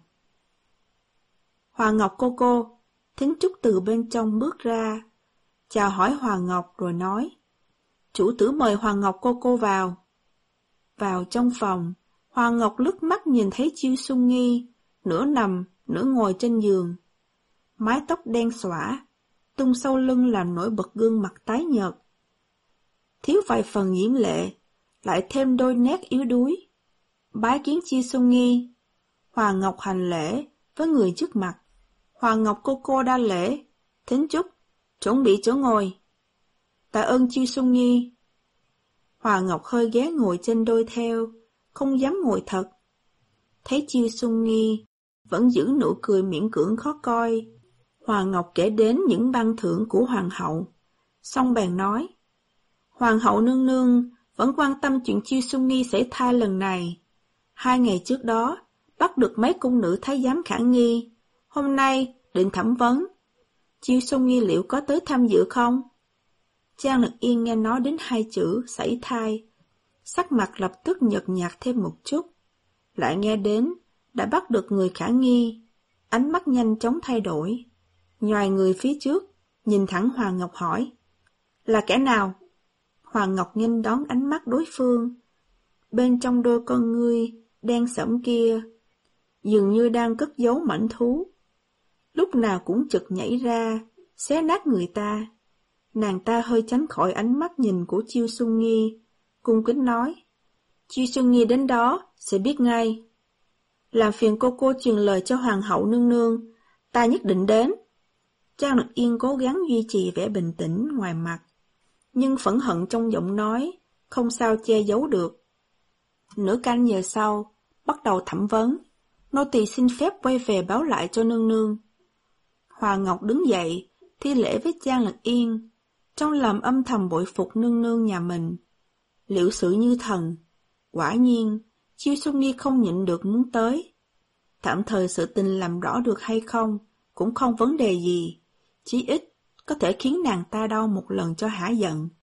Hoàng Ngọc cô cô, Thính Trúc từ bên trong bước ra, chào hỏi Hoàng Ngọc rồi nói, chủ tử mời Hoàng Ngọc cô cô vào. Vào trong phòng, Hoàng Ngọc lướt mắt nhìn thấy Chiêu Xuân Nghi, nửa nằm, nửa ngồi trên giường. Mái tóc đen xõa, tung sau lưng làm nổi bật gương mặt tái nhợt. Thiếu vài phần diễm lệ, lại thêm đôi nét yếu đuối. Bái kiến Chiêu Xuân Nghi. Hoàng Ngọc hành lễ với người trước mặt. Hoàng Ngọc cô cô đa lễ, Thính Trúc, chuẩn bị chỗ ngồi. Tạ ơn Chiêu Xuân Nghi. Hoàng Ngọc hơi ghé ngồi trên đôi theo, không dám ngồi thật. Thấy Chiêu Xuân Nghi vẫn giữ nụ cười miễn cưỡng khó coi, Hoàng Ngọc kể đến những ban thưởng của Hoàng hậu, xong bèn nói, Hoàng hậu nương nương vẫn quan tâm chuyện Chiêu Xuân Nghi xảy thai lần này. Hai ngày trước đó, bắt được mấy cung nữ thái giám khả nghi, hôm nay định thẩm vấn. Chiêu Xuân Nghi liệu có tới tham dự không? Trang Lực Yên nghe nói đến hai chữ sảy thai, sắc mặt lập tức nhợt nhạt thêm một chút, lại nghe đến đã bắt được người khả nghi, ánh mắt nhanh chóng thay đổi. Nhoài người phía trước, nhìn thẳng Hoàng Ngọc hỏi, là kẻ nào? Hoàng Ngọc nghênh đón ánh mắt đối phương. Bên trong đôi con ngươi đen sẫm kia, dường như đang cất giấu mãnh thú. Lúc nào cũng chực nhảy ra, xé nát người ta. Nàng ta hơi tránh khỏi ánh mắt nhìn của Chiêu Xuân Nghi, cung kính nói. Chiêu Xuân Nghi đến đó, sẽ biết ngay. Làm phiền cô cô truyền lời cho Hoàng hậu nương nương, ta nhất định đến. Trang Lực Yên cố gắng duy trì vẻ bình tĩnh ngoài mặt, nhưng phẫn hận trong giọng nói, không sao che giấu được. Nửa canh giờ sau, bắt đầu thẩm vấn, nô tỳ xin phép quay về báo lại cho nương nương. Hoàng Ngọc đứng dậy, thi lễ với Trang Lực Yên, trong lòng âm thầm bội phục nương nương nhà mình. Liệu sự như thần, quả nhiên, Chiêu Xuân Nghi không nhịn được muốn tới. Tạm thời sự tình làm rõ được hay không, cũng không vấn đề gì, chí ít có thể khiến nàng ta đau một lần cho hả giận.